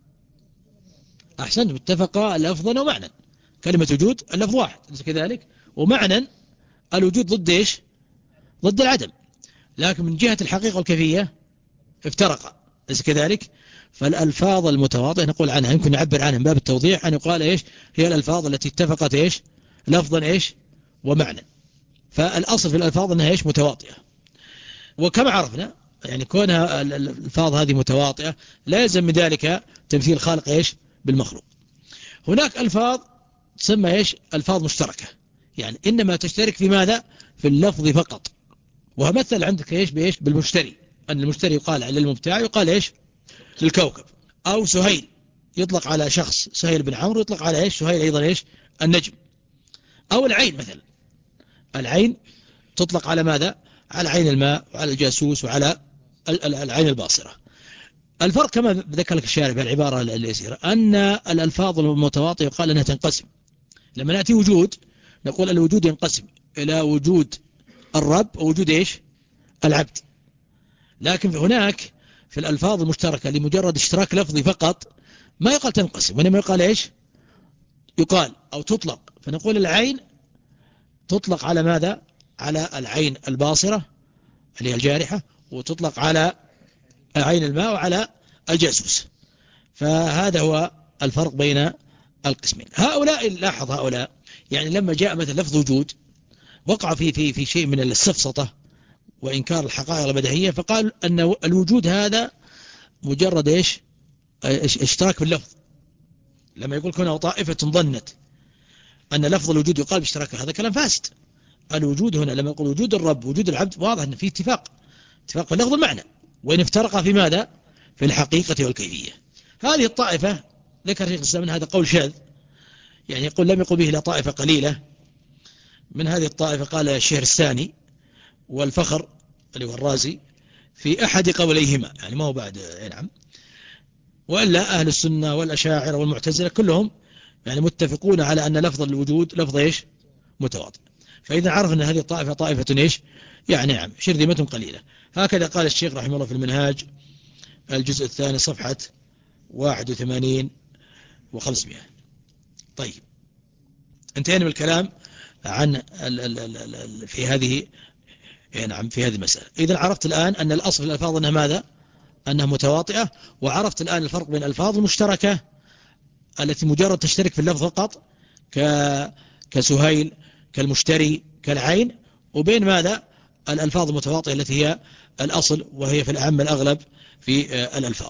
أحسن، اتفقا لفظا ومعنى. كلمة وجود اللفظ واحد، أليس كذلك؟ ومعنى الوجود ضد إيش؟ ضد العدم. لكن من جهة الحقيقة والكيفية افترقا، أليس كذلك؟ فالألفاظ المتواطئة نقول عنها، يمكن نعبر عنها من باب التوضيح أن يقال إيش؟ هي الألفاظ التي اتفقت إيش؟ لفظا إيش؟ ومعنى. فالأصل في الألفاظ أنها إيش؟ متواطئة. وكما عرفنا يعني كونها الألفاظ هذه متواطئة لا يلزم من ذلك تمثيل الخالق إيش؟ بالمخلوق. هناك ألفاظ تسمى إيش؟ ألفاظ مشتركة، يعني إنما تشترك في ماذا؟ في اللفظ فقط. ومثل عندك إيش بإيش؟ بالمشتري، أن المشتري يقال على المبتاع يقال إيش؟ للكوكب. أو سهيل يطلق على شخص سهيل بن عمرو، يطلق على إيش؟ سهيل أيضا إيش؟ النجم. أو العين مثلا، العين تطلق على ماذا؟ على عين الماء وعلى الجاسوس وعلى العين الباصرة. الفرق كما ذكر لك الشارع في العبارة اليسيرة أن الألفاظ المتواطئة يقال أنها تنقسم. لما نأتي وجود نقول الوجود ينقسم إلى وجود الرب ووجود إيش؟ العبد. لكن هناك في الألفاظ المشتركة لمجرد اشتراك لفظي فقط ما يقال تنقسم، وإنما يقال إيش؟ يقال أو تطلق. فنقول العين تطلق على ماذا؟ على العين الباصرة اللي هي الجارحة، وتطلق على عين الماء وعلى الجاسوس. فهذا هو الفرق بين القسمين. هؤلاء لاحظ هؤلاء يعني لما جاء مثل لفظ وجود وقع في في في شيء من السفسطة وإنكار الحقائق البديهية، فقال أن الوجود هذا مجرد إيش؟ اشتراك في اللفظ. لما يقول هنا طائفة ظنت أن لفظ الوجود يقال باشتراك، هذا كلام فاسد. الوجود هنا لما يقول وجود الرب وجود العبد واضح أن في اتفاق اتفاق في اللفظ المعنى، وإن افترقا في ماذا؟ في الحقيقة والكيفية. هذه الطائفة ذكر شيخ الإسلام من هذا قول شاذ، يعني يقول لم يقل به إلا طائفة قليلة. من هذه الطائفة قال الشهر الثاني والفخر اللي هو الرازي في أحد قوليهما، يعني ما هو بعد نعم. وإلا أهل السنة والأشاعرة والمعتزلة كلهم يعني متفقون على أن لفظ الوجود لفظ إيش؟ متواطئ. فإذا عرف أن هذه الطائفة طائفة إيش؟ يعني نعم شرذمة قليلة. هكذا قال الشيخ رحمه الله في المنهاج الجزء الثاني صفحة واحد وثمانين وخمسمائة. طيب انتهينا من الكلام عن ال ال ال ال في هذه نعم في هذه المسألة. إذا عرفت الآن أن الأصل في الألفاظ أنها ماذا؟ أنها متواطئة، وعرفت الآن الفرق بين الألفاظ المشتركة التي مجرد تشترك في اللفظ فقط كسهيل كالمشتري كالعين، وبين ماذا؟ الألفاظ المتواطئة التي هي الأصل وهي في الأعم الأغلب في الألفاظ.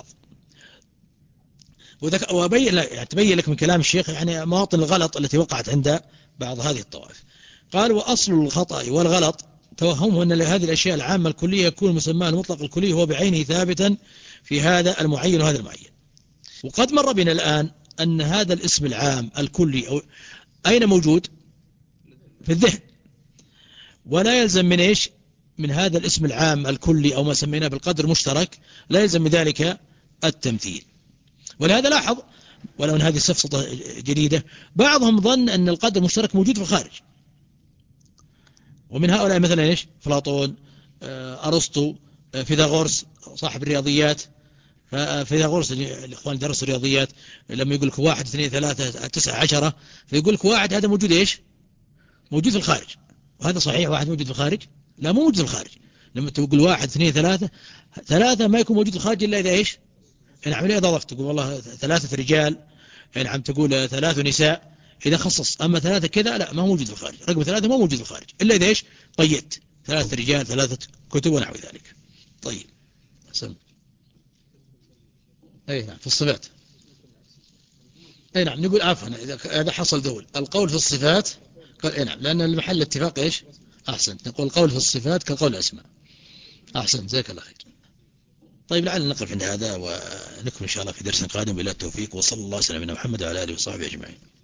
وبين يعني تبين لك من كلام الشيخ يعني مواطن الغلط التي وقعت عند بعض هذه الطوائف. قال وأصل الخطأ والغلط توهمه أن هذه الأشياء العامة الكلية يكون مسماه المطلق الكلي هو بعينه ثابتا في هذا المعين وهذا المعين. وقد مر بنا الآن أن هذا الاسم العام الكلي أو أين موجود؟ في الذهن. ولا يلزم من إيش؟ من هذا الاسم العام الكلي أو ما سميناه بالقدر المشترك لا يلزم من ذلك التمثيل. ولهذا لاحظ ولو أن هذه سفسطة جديدة بعضهم ظن أن القدر المشترك موجود في الخارج، ومن هؤلاء مثلا إيش؟ أفلاطون، أرسطو، فيثاغورس صاحب الرياضيات. ففيثاغورس الإخوان درسوا الرياضيات لما يقول لك واحد اثنين ثلاثة تسعة عشرة فيقول لك واحد هذا موجود إيش؟ موجود في الخارج. وهذا صحيح واحد موجود في الخارج؟ لا مو موجود في الخارج. لما تقول واحد اثنين ثلاثة ثلاثة ما يكون موجود في الخارج إلا إذا إيش؟ نعم إذا ضفت تقول والله ثلاثة رجال، نعم تقول ثلاث نساء إذا خصص. أما ثلاثة كذا لا ما هو موجود في الخارج. رقم ثلاثة ما موجود في الخارج إلا إذا إيش؟ قيدت ثلاثة رجال ثلاثة كتب ونحو ذلك. طيب سم أي نعم في الصفات. أي نعم نقول عفوا إذا حصل ذول القول في الصفات قال أي نعم لأن المحل اتفاق إيش؟ أحسن نقول القول في الصفات كالقول الأسماء. أحسن جزاك الله خير. طيب لعلنا نقف عند هذا ونكمل إن شاء الله في درس قادم. بالله التوفيق وصلى الله وسلم على محمد وعلى آله وصحبه أجمعين.